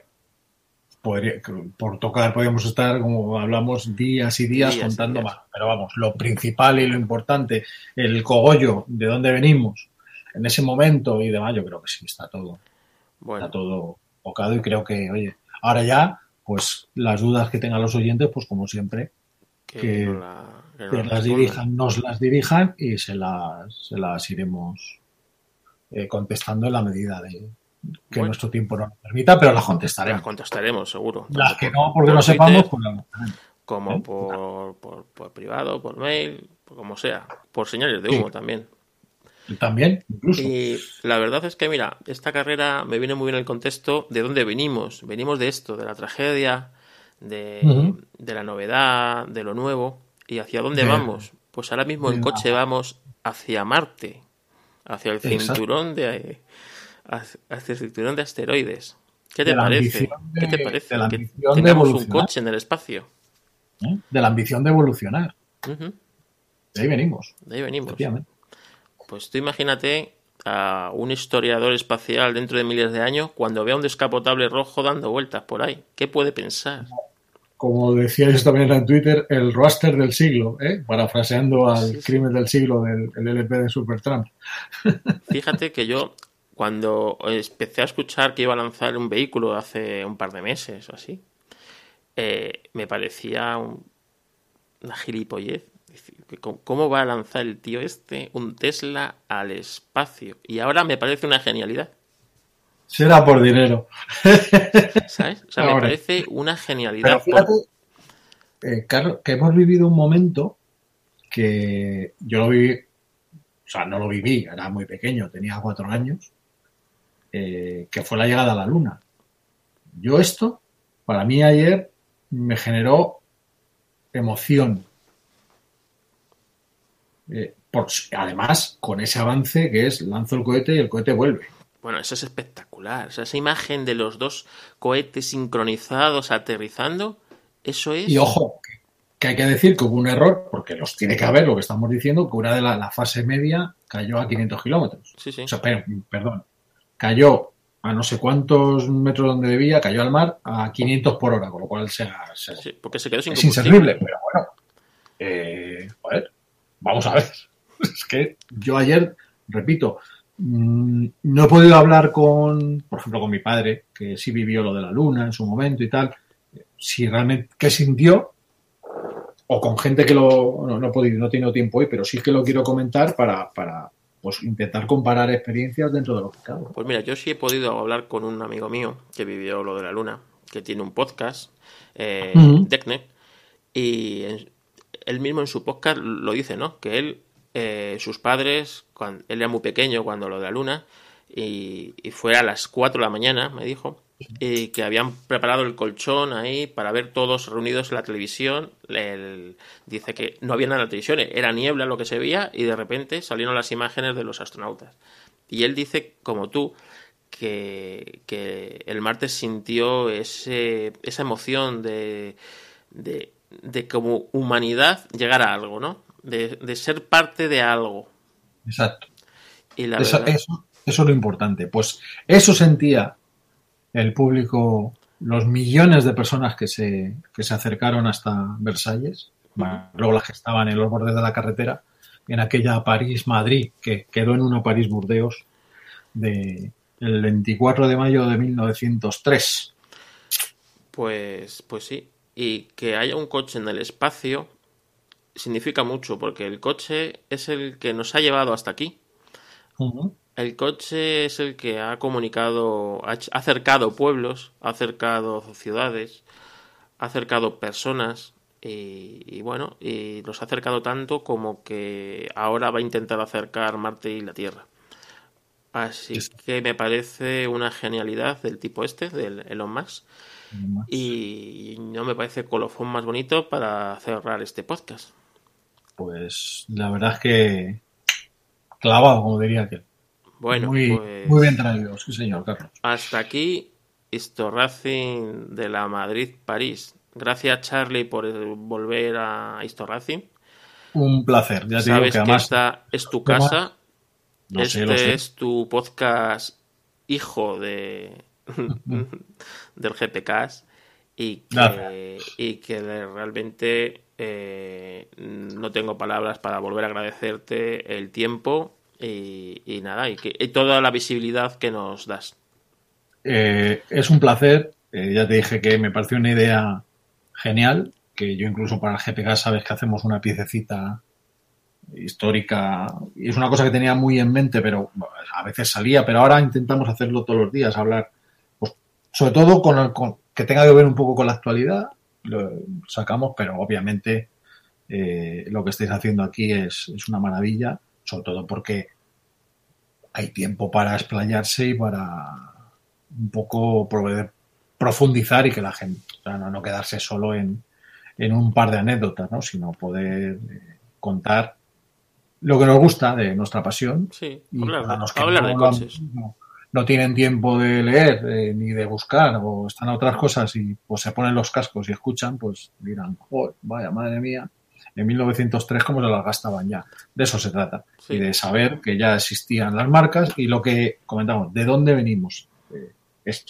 por tocar podríamos estar, como hablamos, días y días Días y contando días. más. Pero vamos, lo principal y lo importante, el cogollo de dónde venimos en ese momento y demás, yo creo que sí, está Bueno, todo tocado y creo que, oye, ahora ya, pues las dudas que tengan los oyentes, pues como siempre, que no que la, que no que la las respondan. dirijan, nos las dirijan y se las iremos contestando en la medida de que Bueno, nuestro tiempo nos lo permita, pero las las contestaremos. contestaremos, seguro. Las Tanto que no, porque por no sepamos, Twitter, pues las contestaremos. como ¿Eh? por privado, por mail, por como sea. Por señales de Sí, humo también. también, incluso. Y la verdad es que, mira, esta carrera me viene muy bien el contexto de dónde venimos. Venimos de esto, de la tragedia, Ujú. de la novedad, de lo nuevo. ¿Y hacia dónde De, vamos? Pues ahora mismo de en coche la- vamos hacia Marte, hacia el exacto, cinturón hacia el cinturón de asteroides. ¿Qué te de la parece? ambición ¿Qué te de parece? la Que ambición de tengamos un evolucionar, coche en el espacio. ¿eh? De la ambición de evolucionar. Ujú, De ahí venimos, de ahí venimos. efectivamente. Pues tú imagínate a un historiador espacial dentro de miles de años cuando vea un descapotable rojo dando vueltas por ahí. ¿Qué puede pensar? Como decíais también en Twitter, el roster del siglo, parafraseando al Sí, sí. crimen del siglo del el LP de Supertramp. Fíjate que yo, cuando empecé a escuchar que iba a lanzar un vehículo hace un par de meses o así, me parecía una gilipollez. ¿Cómo va a lanzar el tío este un Tesla al espacio? Y ahora me parece una genialidad. Será por dinero. ¿Sabes? O sea, me Ahora, parece una pero genialidad. fíjate, Carlos, que hemos vivido un momento que yo lo viví, o sea, no lo viví, era muy pequeño, tenía 4 años, que fue la llegada a la Luna. Yo esto, para mí ayer, me generó emoción. Además, con ese avance que es lanzo el cohete y el cohete vuelve. Bueno, eso es espectacular. O sea, esa imagen de los dos cohetes sincronizados aterrizando, eso Y es... ojo, que hay que decir que hubo un error, porque los tiene que haber, lo que estamos diciendo, que una de la fase media cayó a 500 kilómetros. Sí, O sí. sea, perdón, cayó a no sé cuántos metros donde debía, cayó al mar a 500 por hora, con lo cual Sí, porque se quedó sin es inservible. combustible. Pero bueno, joder, vamos a ver. Es que yo ayer, repito, no he podido hablar por ejemplo, con mi padre, que sí vivió lo de la luna en su momento y tal, si realmente, qué sintió, o con gente que no he podido, no he tenido tiempo hoy, pero sí que lo quiero comentar para pues intentar comparar experiencias dentro de lo que cabe. Pues mira, yo sí he podido hablar con un amigo mío que vivió lo de la luna, que tiene un podcast, Uh-huh. Decnet, y él mismo en su podcast lo dice, ¿no? Que sus padres, él era muy pequeño cuando lo de la luna, y fue a las 4 de la mañana, me dijo, y que habían preparado el colchón ahí para ver todos reunidos en la televisión. Dice que no había nada en la televisión, era niebla lo que se veía, y de repente salieron las imágenes de los astronautas. Y él dice, como tú, que el martes sintió esa emoción de como humanidad llegar a algo, ¿no? De ser parte de algo. Exacto. Y la Eso, verdad, eso, eso es lo importante. Pues eso sentía el público, los millones de personas que se acercaron hasta Versalles, luego las que estaban en los bordes de la carretera, en aquella París-Madrid, que quedó en una París-Burdeos el 24 de mayo de 1903. pues sí. Y que haya un coche en el espacio significa mucho, porque el coche es el que nos ha llevado hasta aquí. Uh-huh. El coche es el que ha comunicado, ha acercado pueblos, ha acercado ciudades, ha acercado personas, Y bueno, y los ha acercado tanto como que ahora va a intentar acercar Marte y la Tierra. Así que me parece una genialidad del tipo del Elon Musk. Y no me parece colofón más bonito para cerrar este podcast. Pues la verdad es que clavado, como diría aquel. Bueno, muy bien traído, sí señor, Carlos. Hasta aquí Histo Racing de la Madrid-París. Gracias, Charlie, por volver a Histo Racing. Un placer. Ya te digo que además esta es tu casa. Lo sé. Es tu podcast hijo del GPcast y que realmente no tengo palabras para volver a agradecerte el tiempo y nada, y toda la visibilidad que nos das. Es un placer. Ya te dije que me pareció una idea genial, que yo incluso para el GPK sabes que hacemos una piececita histórica y es una cosa que tenía muy en mente, pero a veces salía, pero ahora intentamos hacerlo todos los días, hablar, pues, sobre todo con que tenga que ver un poco con la actualidad, lo sacamos, pero obviamente lo que estáis haciendo aquí es una maravilla, sobre todo porque hay tiempo para explayarse y para un poco profundizar y que la gente, o sea, no quedarse solo en un par de anécdotas, ¿no? Sino poder contar lo que nos gusta de nuestra pasión. Sí, y hablar de coches. No tienen tiempo de leer ni de buscar o están a otras cosas y pues se ponen los cascos y escuchan, pues dirán, oh, vaya, madre mía, en 1903 cómo se las gastaban ya. De eso se trata. Sí. Y de saber que ya existían las marcas y lo que comentamos, de dónde venimos esto.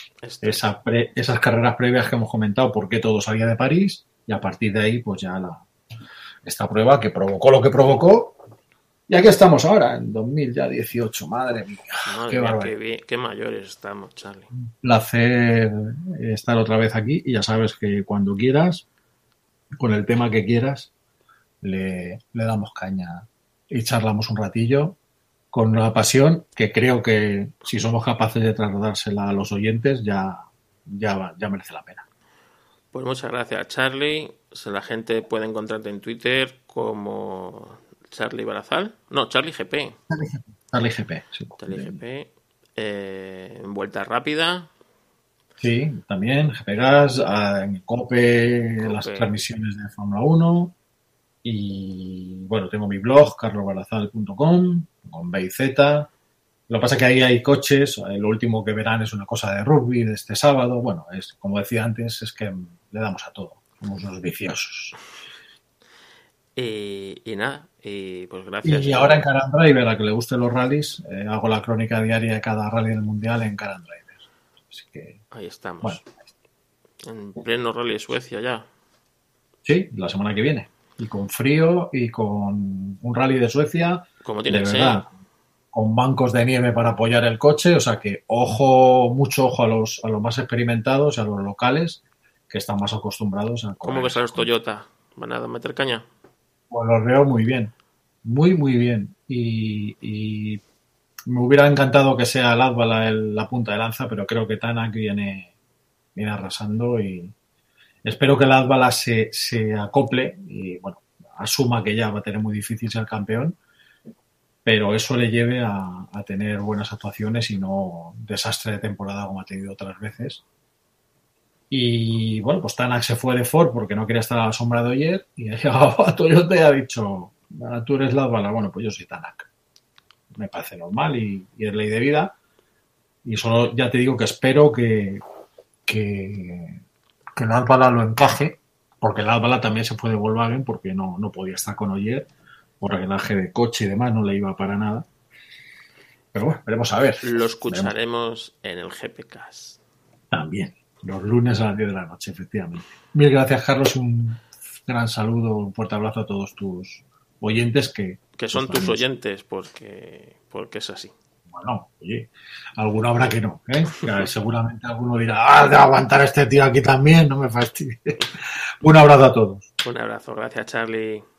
Esas carreras previas que hemos comentado, por qué todo salía de París y a partir de ahí pues ya esta prueba que provocó lo que provocó y aquí estamos ahora en 2018, madre mía, qué mayores estamos, Charlie. Un placer estar otra vez aquí y ya sabes que cuando quieras, con el tema que quieras, le damos caña y charlamos un ratillo con una pasión que creo que si somos capaces de trasladársela a los oyentes ya merece la pena. Pues muchas gracias, Charlie. La gente puede encontrarte en Twitter como Charlie Barazal. No, Charlie GP. Charlie GP, sí. Charlie GP. En Vuelta Rápida. Sí, también. GP Gas, en COPE, las transmisiones de Fórmula 1. Y bueno, tengo mi blog, carlosbarazal.com, con B y Z. Lo que pasa es que ahí hay coches. Lo último que verán es una cosa de rugby de este sábado. Bueno, es como decía antes, es que le damos a todo. Somos unos viciosos. Y nada, pues gracias. Y ahora en Car and Driver, a que le gusten los rallies, hago la crónica diaria de cada rally del mundial en Car and Driver. Así que, ahí estamos. Bueno. En pleno rally de Suecia ya. Sí, la semana que viene. Y con frío y con un rally de Suecia. Como tiene de que verdad, ser. Con bancos de nieve para apoyar el coche. O sea que mucho ojo a los más experimentados y a los locales que están más acostumbrados a... ¿Cómo ves a los Toyota? ¿Van a meter caña? Pues los veo muy bien. Muy, muy bien. Y me hubiera encantado que sea Latvala la punta de lanza, pero creo que Tanak viene arrasando y espero que Latvala se acople y, bueno, asuma que ya va a tener muy difícil ser campeón, pero eso le lleve a tener buenas actuaciones y no desastre de temporada como ha tenido otras veces. Y bueno, pues Tanak se fue de Ford porque no quería estar a la sombra de Ogier y ha llegado a Toyota y ha dicho, tú eres Latvala, bueno, pues yo soy Tanak. Me parece normal y es ley de vida. Y solo ya te digo que espero que Latvala lo encaje, porque Latvala también se fue de Volkswagen porque no podía estar con Ogier, por reglaje de coche y demás, no le iba para nada. Pero bueno, veremos a ver. Lo escucharemos en el GPcast. También. Los lunes a las 10 de la noche, efectivamente. Mil gracias, Carlos. Un gran saludo, un fuerte abrazo a todos tus oyentes que son tus oyentes, porque es así. Bueno, oye, alguno habrá que no, ¿eh? Seguramente alguno dirá, de aguantar a este tío aquí también, no me fastidie. Un abrazo a todos. Un abrazo, gracias, Charlie.